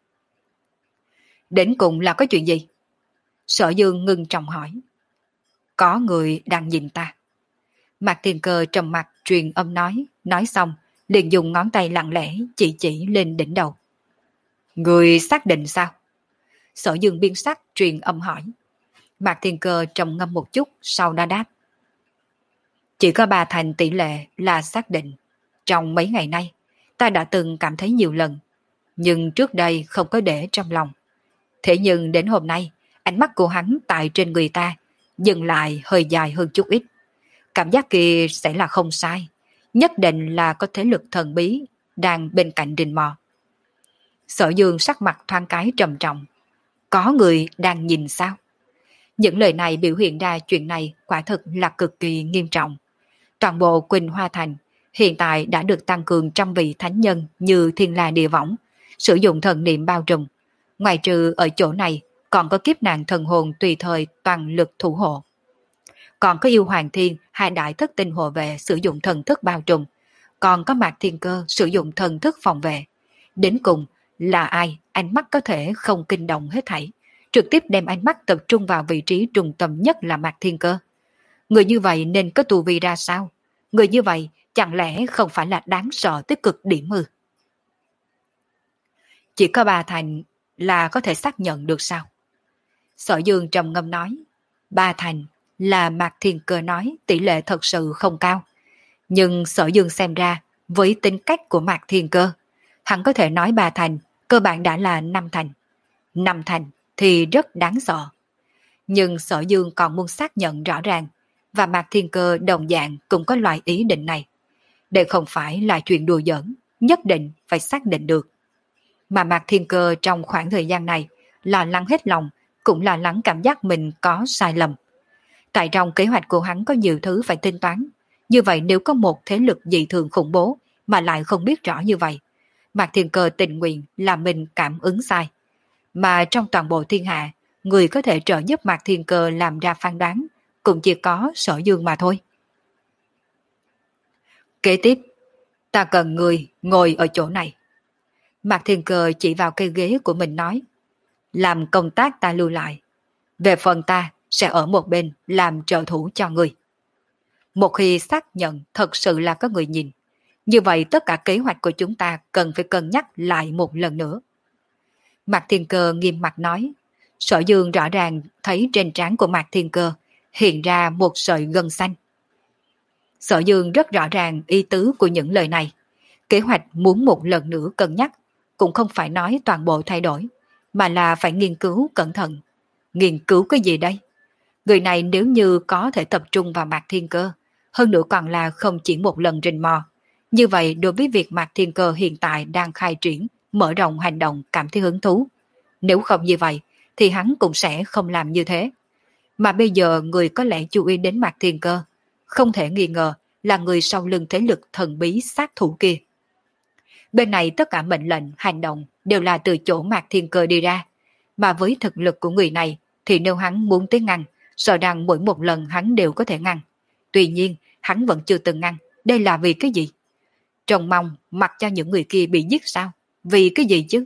Đến cùng là có chuyện gì? Sở Dương ngưng trọng hỏi. Có người đang nhìn ta. Mạc Thiên Cơ trầm mặt truyền âm nói, nói xong, liền dùng ngón tay lặng lẽ chỉ chỉ lên đỉnh đầu. Người xác định sao? Sở Dương biên sắc truyền âm hỏi. Mạc Thiên Cơ trầm ngâm một chút, sau đó đáp. Chỉ có ba thành tỷ lệ là xác định. Trong mấy ngày nay, ta đã từng cảm thấy nhiều lần, nhưng trước đây không có để trong lòng. Thế nhưng đến hôm nay, ánh mắt của hắn tại trên người ta dừng lại hơi dài hơn chút ít. Cảm giác kia sẽ là không sai, nhất định là có thế lực thần bí đang bên cạnh rình mò. Sở Dương sắc mặt thoáng cái trầm trọng. Có người đang nhìn sao? Những lời này biểu hiện ra chuyện này quả thực là cực kỳ nghiêm trọng. Toàn bộ Quỳnh Hoa Thành hiện tại đã được tăng cường trăm vị thánh nhân như Thiên La Địa Võng, sử dụng thần niệm bao trùm. Ngoài trừ ở chỗ này còn có kiếp nạn thần hồn tùy thời toàn lực thủ hộ. Còn có yêu hoàng thiên hai đại thất tinh hộ vệ sử dụng thần thức bao trùm. Còn có Mạc Thiên Cơ sử dụng thần thức phòng vệ. Đến cùng là ai ánh mắt có thể không kinh động hết thảy, trực tiếp đem ánh mắt tập trung vào vị trí trung tâm nhất là Mạc Thiên Cơ. Người như vậy nên có tu vi ra sao? Người như vậy chẳng lẽ không phải là đáng sợ tới cực điểm ư? Chỉ có bà Thành là có thể xác nhận được sao? Sở Dương trầm ngâm nói. Bà Thành là Mạc Thiên Cơ nói tỷ lệ thật sự không cao. Nhưng Sở Dương xem ra với tính cách của Mạc Thiên Cơ, hắn có thể nói bà Thành cơ bản đã là năm thành. Năm thành thì rất đáng sợ. Nhưng Sở Dương còn muốn xác nhận rõ ràng, và Mạc Thiên Cơ đồng dạng cũng có loại ý định này. Đây không phải là chuyện đùa giỡn, nhất định phải xác định được. Mà Mạc Thiên Cơ trong khoảng thời gian này lo lắng hết lòng, cũng lo lắng cảm giác mình có sai lầm. Tại trong kế hoạch của hắn có nhiều thứ phải tính toán. Như vậy nếu có một thế lực dị thường khủng bố mà lại không biết rõ như vậy, Mạc Thiên Cơ tình nguyện là mình cảm ứng sai. Mà trong toàn bộ thiên hạ, người có thể trợ giúp Mạc Thiên Cơ làm ra phán đoán cũng chỉ có Sở Dương mà thôi. Kế tiếp, ta cần người ngồi ở chỗ này. Mạc Thiên Cơ chỉ vào cây ghế của mình nói, làm công tác ta lưu lại. Về phần ta sẽ ở một bên làm trợ thủ cho người. Một khi xác nhận thật sự là có người nhìn, như vậy tất cả kế hoạch của chúng ta cần phải cân nhắc lại một lần nữa. Mạc Thiên Cơ nghiêm mặt nói. Sở Dương rõ ràng thấy trên trán của Mạc Thiên Cơ hiện ra một sợi gân xanh. Sở Dương rất rõ ràng ý tứ của những lời này. Kế hoạch muốn một lần nữa cân nhắc, cũng không phải nói toàn bộ thay đổi, mà là phải nghiên cứu cẩn thận. Nghiên cứu cái gì đây? Người này nếu như có thể tập trung vào Mạc Thiên Cơ, hơn nữa còn là không chỉ một lần rình mò, như vậy đối với việc Mạc Thiên Cơ hiện tại đang khai triển, mở rộng hành động cảm thấy hứng thú. Nếu không như vậy, thì hắn cũng sẽ không làm như thế. Mà bây giờ người có lẽ chú ý đến Mạc Thiên Cơ, không thể nghi ngờ là người sau lưng thế lực thần bí sát thủ kia. Bên này tất cả mệnh lệnh, hành động đều là từ chỗ Mạc Thiên Cơ đi ra, mà với thực lực của người này thì nếu hắn muốn tới ngăn, sợ rằng mỗi một lần hắn đều có thể ngăn. Tuy nhiên, hắn vẫn chưa từng ngăn, đây là vì cái gì? Trông mong mặc cho những người kia bị giết sao? Vì cái gì chứ?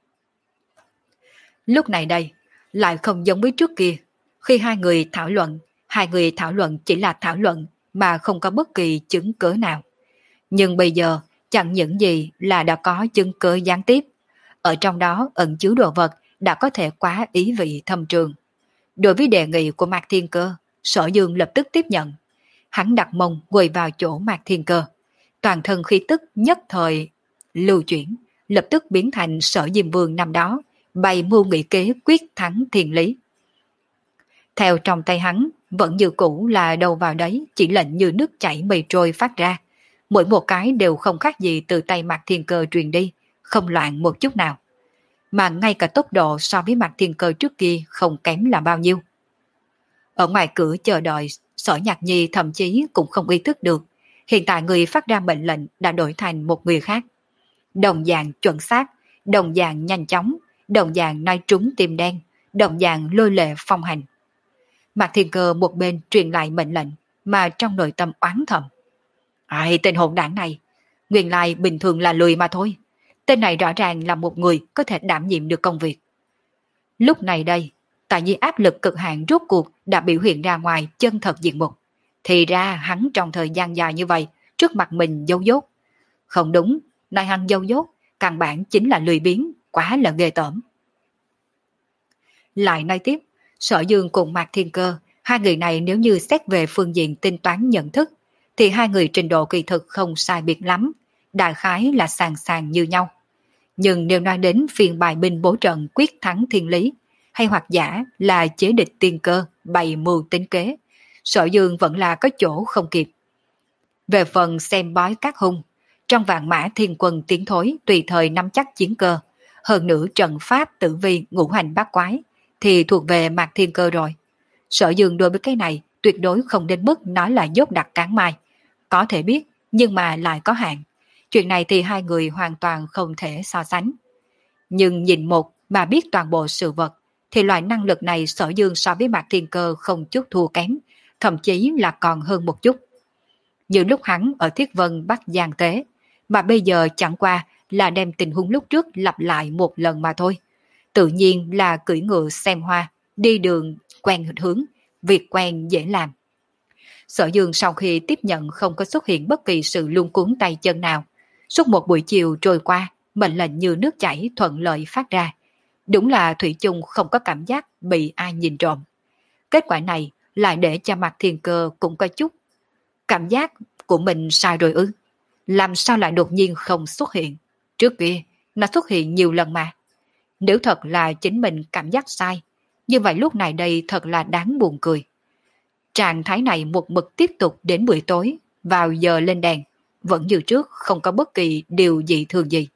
Lúc này đây, lại không giống với trước kia. Khi hai người thảo luận, hai người thảo luận chỉ là thảo luận mà không có bất kỳ chứng cớ nào. Nhưng bây giờ, chẳng những gì là đã có chứng cớ gián tiếp. Ở trong đó ẩn chứa đồ vật đã có thể quá ý vị thâm trường. Đối với đề nghị của Mạc Thiên Cơ, Sở Dương lập tức tiếp nhận. Hắn đặt mông quỳ vào chỗ Mạc Thiên Cơ. Toàn thân khí tức nhất thời lưu chuyển, lập tức biến thành Sở Diêm Vương năm đó, bày mưu nghị kế quyết thắng thiên lý. Theo trong tay hắn, vẫn như cũ là đầu vào đấy, chỉ lệnh như nước chảy mây trôi phát ra. Mỗi một cái đều không khác gì từ tay Mạc Thiên Cơ truyền đi, không loạn một chút nào. Mà ngay cả tốc độ so với Mạc Thiên Cơ trước kia không kém là bao nhiêu. Ở ngoài cửa chờ đợi, Sở Nhạc Nhi thậm chí cũng không ý thức được. Hiện tại người phát ra mệnh lệnh đã đổi thành một người khác. Đồng dạng chuẩn xác, đồng dạng nhanh chóng, đồng dạng nói trúng tim đen, đồng dạng lôi lệ phong hành. Mạc Thiên Cơ một bên truyền lại mệnh lệnh, mà trong nội tâm oán thầm. Ai tên hỗn đảng này, nguyên lai bình thường là lười mà thôi. Tên này rõ ràng là một người có thể đảm nhiệm được công việc. Lúc này đây, tại vì áp lực cực hạn rốt cuộc đã biểu hiện ra ngoài chân thật diện mục. Thì ra hắn trong thời gian dài như vậy, trước mặt mình dâu dốt. Không đúng, nói hắn dâu dốt, căn bản chính là lười biếng, quá là ghê tởm. Lại nói tiếp, Sở Dương cùng Mạc Thiên Cơ, hai người này nếu như xét về phương diện tính toán nhận thức, thì hai người trình độ kỳ thực không sai biệt lắm, đại khái là sàng sàng như nhau. Nhưng nếu nói đến phiên bài binh bố trận quyết thắng thiên lý, hay hoặc giả là chế địch tiên cơ, bày mưu tính kế, Sở Dương vẫn là có chỗ không kịp. Về phần xem bói các hung, trong vạn mã thiên quân tiến thối tùy thời nắm chắc chiến cơ, hơn nữa trận pháp tử vi ngũ hành bát quái, thì thuộc về Mạc Thiên Cơ rồi. Sở Dương đối với cái này tuyệt đối không đến mức nói là dốt đặc cán mai. Có thể biết, nhưng mà lại có hạn. Chuyện này thì hai người hoàn toàn không thể so sánh. Nhưng nhìn một mà biết toàn bộ sự vật, thì loại năng lực này Sở Dương so với Mạc Thiên Cơ không chút thua kém, thậm chí là còn hơn một chút. Như lúc hắn ở Thiết Vân bắt Giang Tế, mà bây giờ chẳng qua là đem tình huống lúc trước lặp lại một lần mà thôi. Tự nhiên là cưỡi ngựa xem hoa, đi đường quen hướng, việc quen dễ làm. Sở Dương sau khi tiếp nhận không có xuất hiện bất kỳ sự luống cuống tay chân nào. Suốt một buổi chiều trôi qua, mệnh lệnh như nước chảy thuận lợi phát ra. Đúng là Thủy chung không có cảm giác bị ai nhìn trộm. Kết quả này lại để cho Mạc Thiên Cơ cũng có chút cảm giác của mình sai rồi ư. Làm sao lại đột nhiên không xuất hiện? Trước kia, nó xuất hiện nhiều lần mà. Nếu thật là chính mình cảm giác sai, như vậy lúc này đây thật là đáng buồn cười. Trạng thái này một mực tiếp tục đến buổi tối, vào giờ lên đèn, vẫn như trước không có bất kỳ điều gì thường gì.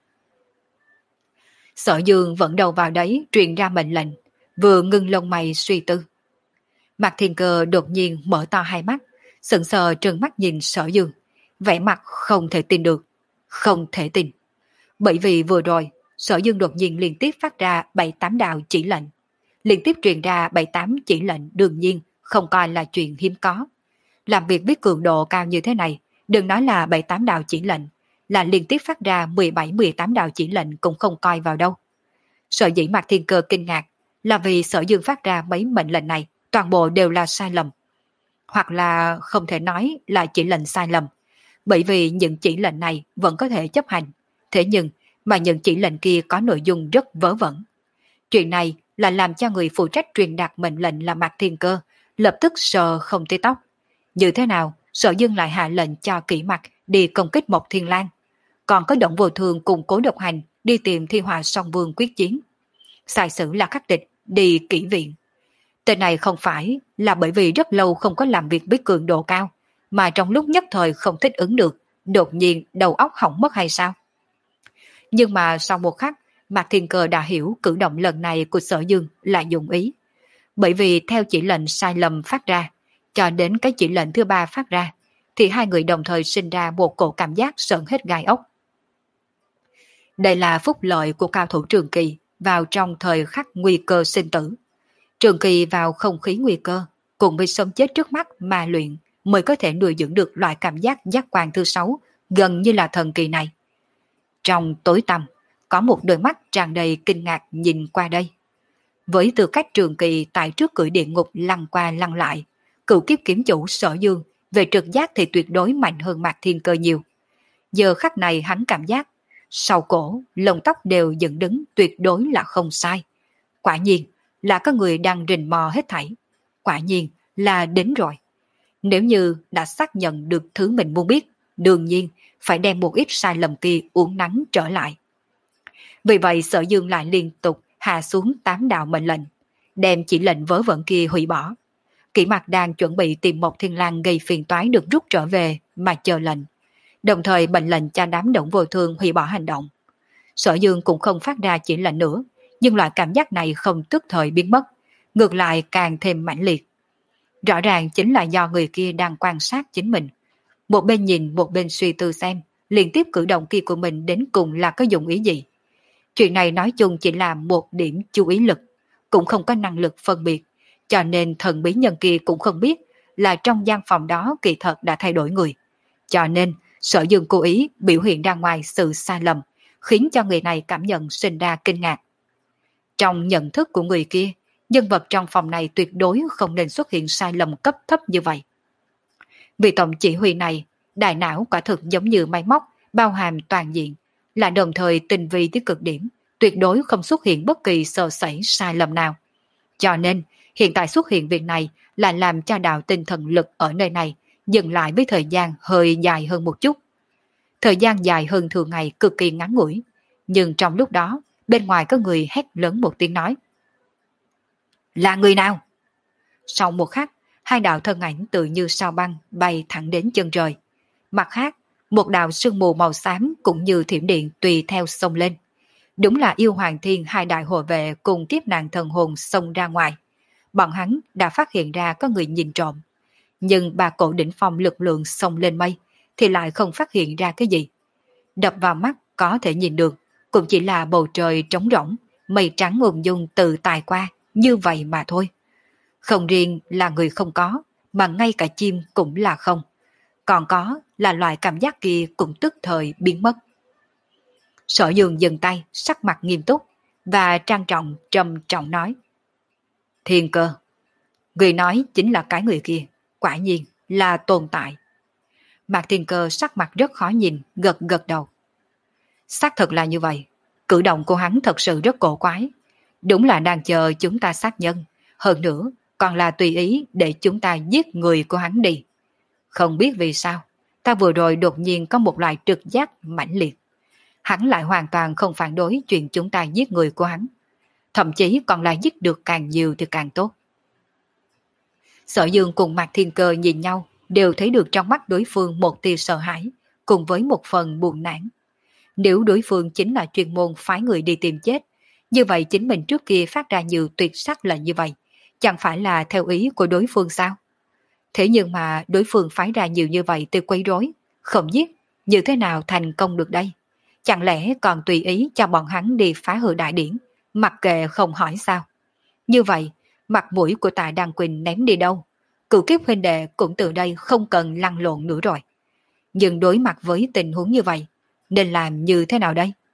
Sở Dương vẫn đầu vào đấy truyền ra mệnh lệnh, vừa ngưng lông mày suy tư. Mạc Thiên Cơ đột nhiên mở to hai mắt, sững sờ trừng mắt nhìn Sở Dương, vẻ mặt không thể tin được, không thể tin. Bởi vì vừa rồi, Sở Dương đột nhiên liên tiếp phát ra bảy tám đạo chỉ lệnh. Liên tiếp truyền ra bảy tám chỉ lệnh đương nhiên không coi là chuyện hiếm có. Làm việc với cường độ cao như thế này, đừng nói là bảy tám đạo chỉ lệnh, là liên tiếp phát ra mười bảy mười tám đạo chỉ lệnh cũng không coi vào đâu. Sở dĩ Mạc Thiên Cơ kinh ngạc là vì Sở Dương phát ra mấy mệnh lệnh này toàn bộ đều là sai lầm. Hoặc là không thể nói là chỉ lệnh sai lầm, bởi vì những chỉ lệnh này vẫn có thể chấp hành. Thế nhưng mà những chỉ lệnh kia có nội dung rất vớ vẩn. Chuyện này là làm cho người phụ trách truyền đạt mệnh lệnh là Mạc Thiên Cơ lập tức sờ không tê tóc. Như thế nào Sở Dương lại hạ lệnh cho Kỷ Mặc đi công kích Mộc Thiên Lang, còn có Động Vô Thường cùng Cố Độc Hành đi tìm Thi Hỏa Song Vương quyết chiến. Sai sử là khắc địch đi kỹ viện. Tên này không phải là bởi vì rất lâu không có làm việc với cường độ cao, mà trong lúc nhất thời không thích ứng được, đột nhiên đầu óc hỏng mất hay sao? Nhưng mà sau một khắc, Mạc Thiên Cơ đã hiểu cử động lần này của Sở Dương là dụng ý. Bởi vì theo chỉ lệnh sai lầm phát ra, cho đến cái chỉ lệnh thứ ba phát ra, thì hai người đồng thời sinh ra một cổ cảm giác sợn hết gai ốc. Đây là phúc lợi của cao thủ Trường Kỳ vào trong thời khắc nguy cơ sinh tử. Trường Kỳ vào không khí nguy cơ, cùng với sống chết trước mắt mà luyện, mới có thể nuôi dưỡng được loại cảm giác giác quan thứ sáu, gần như là thần kỳ này. Trong tối tăm, có một đôi mắt tràn đầy kinh ngạc nhìn qua đây. Với tư cách Trường Kỳ tại trước cửa địa ngục lăn qua lăn lại, cựu kiếp kiếm chủ Sở Dương về trực giác thì tuyệt đối mạnh hơn Mạc Thiên Cơ nhiều. Giờ khắc này hắn cảm giác, sau cổ, lông tóc đều dựng đứng tuyệt đối là không sai. Quả nhiên là có người đang rình mò hết thảy. Quả nhiên là đến rồi. Nếu như đã xác nhận được thứ mình muốn biết, đương nhiên phải đem một ít sai lầm kia uốn nắn trở lại. Vì vậy Sở Dương lại liên tục hạ xuống tám đạo mệnh lệnh, đem chỉ lệnh vớ vẩn kia hủy bỏ. Kỷ Mặc đang chuẩn bị tìm Mộc Thiên Lang gây phiền toái được rút trở về mà chờ lệnh, đồng thời mệnh lệnh cho đám Động Vô Thường hủy bỏ hành động. Sở Dương cũng không phát ra chỉ lệnh nữa, nhưng loại cảm giác này không tức thời biến mất, ngược lại càng thêm mãnh liệt. Rõ ràng chính là do người kia đang quan sát chính mình. Một bên nhìn một bên suy tư xem liên tiếp cử động kia của mình đến cùng là có dụng ý gì. Chuyện này nói chung chỉ là một điểm chú ý lực, cũng không có năng lực phân biệt, cho nên thần bí nhân kia cũng không biết là trong gian phòng đó kỳ thật đã thay đổi người. Cho nên Sở Dương cố ý biểu hiện ra ngoài sự sai lầm, khiến cho người này cảm nhận sinh ra kinh ngạc. Trong nhận thức của người kia, nhân vật trong phòng này tuyệt đối không nên xuất hiện sai lầm cấp thấp như vậy. Vì tổng chỉ huy này, đại não quả thực giống như máy móc, bao hàm toàn diện, là đồng thời tinh vi tới cực điểm, tuyệt đối không xuất hiện bất kỳ sơ sẩy sai lầm nào. Cho nên, hiện tại xuất hiện việc này là làm cho đạo tinh thần lực ở nơi này dừng lại với thời gian hơi dài hơn một chút. Thời gian dài hơn thường ngày cực kỳ ngắn ngủi, nhưng trong lúc đó, bên ngoài có người hét lớn một tiếng nói. Là người nào? Sau một khắc, hai đạo thân ảnh tự như sao băng bay thẳng đến chân trời. Mặt khác, một đạo sương mù màu xám cũng như thiểm điện tùy theo xông lên. Đúng là yêu hoàng thiên hai đại hộ vệ cùng kiếp nạn thần hồn xông ra ngoài. Bọn hắn đã phát hiện ra có người nhìn trộm. Nhưng ba cổ đỉnh phong lực lượng xông lên mây thì lại không phát hiện ra cái gì. Đập vào mắt có thể nhìn được, cũng chỉ là bầu trời trống rỗng, mây trắng ung dung từ tài qua, như vậy mà thôi. Không riêng là người không có, mà ngay cả chim cũng là không. Còn có là loại cảm giác kia cũng tức thời biến mất. Sở Dương dừng tay, sắc mặt nghiêm túc, và trang trọng trầm trọng nói. Thiên Cơ, người nói chính là cái người kia, quả nhiên là tồn tại. Mạc Thiên Cơ sắc mặt rất khó nhìn, gật gật đầu. Xác thực là như vậy, cử động của hắn thật sự rất cổ quái. Đúng là đang chờ chúng ta sát nhân, hơn nữa còn là tùy ý để chúng ta giết người của hắn đi. Không biết vì sao, ta vừa rồi đột nhiên có một loại trực giác mãnh liệt. Hắn lại hoàn toàn không phản đối chuyện chúng ta giết người của hắn. Thậm chí còn là giết được càng nhiều thì càng tốt. Sở Dương cùng Mạc Thiên Cơ nhìn nhau, đều thấy được trong mắt đối phương một tia sợ hãi, cùng với một phần buồn nản. Nếu đối phương chính là chuyên môn phái người đi tìm chết, như vậy chính mình trước kia phát ra nhiều tuyệt sắc là như vậy, chẳng phải là theo ý của đối phương sao? Thế nhưng mà đối phương phái ra nhiều như vậy từ quấy rối, không giết, như thế nào thành công được đây? Chẳng lẽ còn tùy ý cho bọn hắn đi phá hư đại điển, mặc kệ không hỏi sao? Như vậy, mặt mũi của Tạ Đăng Quỳnh ném đi đâu? Cựu kiếp huynh đệ cũng từ đây không cần lăn lộn nữa rồi. Nhưng đối mặt với tình huống như vậy, nên làm như thế nào đây?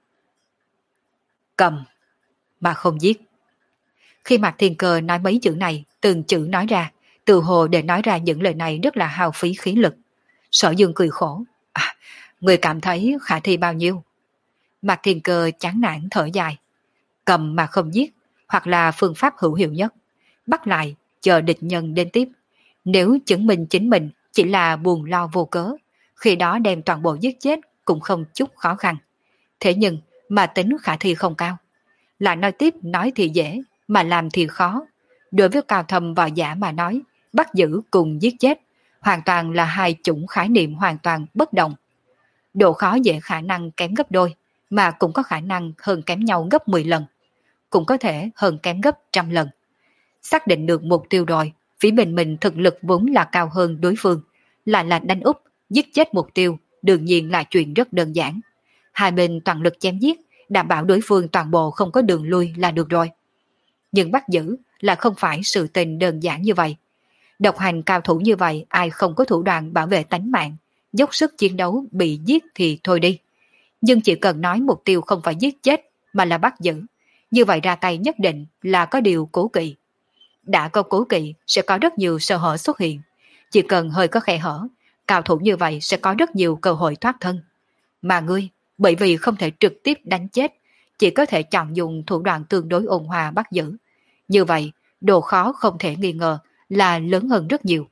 Cầm, mà không giết. Khi Mạc Thiên Cơ nói mấy chữ này, từng chữ nói ra, từ hồ để nói ra những lời này rất là hao phí khí lực. Sở Dương cười khổ. À, người cảm thấy khả thi bao nhiêu? Mạc Thiên Cơ chán nản thở dài. Cầm mà không giết, hoặc là phương pháp hữu hiệu nhất. Bắt lại, chờ địch nhân đến tiếp. Nếu chứng minh chính mình chỉ là buồn lo vô cớ, khi đó đem toàn bộ giết chết cũng không chút khó khăn. Thế nhưng mà tính khả thi không cao. Lại nói tiếp nói thì dễ, mà làm thì khó. Đối với cao thâm và giả mà nói, bắt giữ cùng giết chết, hoàn toàn là hai chủng khái niệm hoàn toàn bất đồng. Độ khó dễ khả năng kém gấp đôi, mà cũng có khả năng hơn kém nhau gấp mười lần. Cũng có thể hơn kém gấp trăm lần. Xác định được mục tiêu rồi, phía mình mình thực lực vốn là cao hơn đối phương, lại là đánh úp, giết chết mục tiêu, đương nhiên là chuyện rất đơn giản. Hai bên toàn lực chém giết, đảm bảo đối phương toàn bộ không có đường lui là được rồi. Nhưng bắt giữ là không phải sự tình đơn giản như vậy. Độc hành cao thủ như vậy, ai không có thủ đoạn bảo vệ tánh mạng, dốc sức chiến đấu bị giết thì thôi đi. Nhưng chỉ cần nói mục tiêu không phải giết chết mà là bắt giữ, như vậy ra tay nhất định là có điều cố kỵ. Đã có cố kỵ sẽ có rất nhiều sơ hở xuất hiện. Chỉ cần hơi có khe hở, cao thủ như vậy sẽ có rất nhiều cơ hội thoát thân. Mà ngươi, bởi vì không thể trực tiếp đánh chết, chỉ có thể chọn dùng thủ đoạn tương đối ôn hòa bắt giữ. Như vậy, độ khó không thể nghi ngờ là lớn hơn rất nhiều.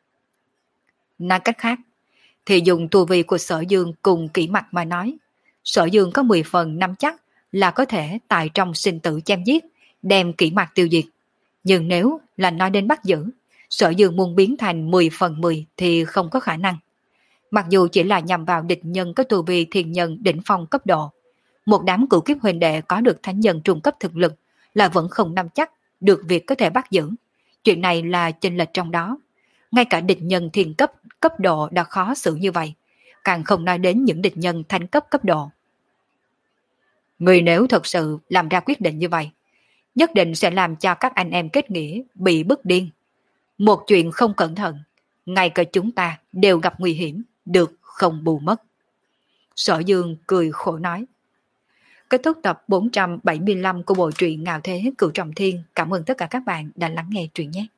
Nói cách khác, thì dùng tu vi của Sở Dương cùng kỹ mặt mà nói, Sở Dương có mười phần năm chắc là có thể tại trong sinh tử chém giết, đem kỹ mặt tiêu diệt. Nhưng nếu là nói đến bắt giữ, Sở Dương muốn biến thành mười phần mười thì không có khả năng. Mặc dù chỉ là nhằm vào địch nhân có tu vi thiên nhân đỉnh phong cấp độ, một đám cửu kiếp huynh đệ có được thánh nhân trung cấp thực lực là vẫn không nắm chắc được việc có thể bắt giữ. Chuyện này là chênh lệch trong đó. Ngay cả địch nhân thiên cấp cấp độ đã khó xử như vậy, càng không nói đến những địch nhân thánh cấp cấp độ. Người nếu thật sự làm ra quyết định như vậy, nhất định sẽ làm cho các anh em kết nghĩa bị bức điên. Một chuyện không cẩn thận, ngay cả chúng ta đều gặp nguy hiểm, được không bù mất. Sở Dương cười khổ nói. Kết thúc tập bốn trăm bảy mươi lăm của bộ truyện Ngạo Thế Cửu Trọng Thiên. Cảm ơn tất cả các bạn đã lắng nghe truyện nhé.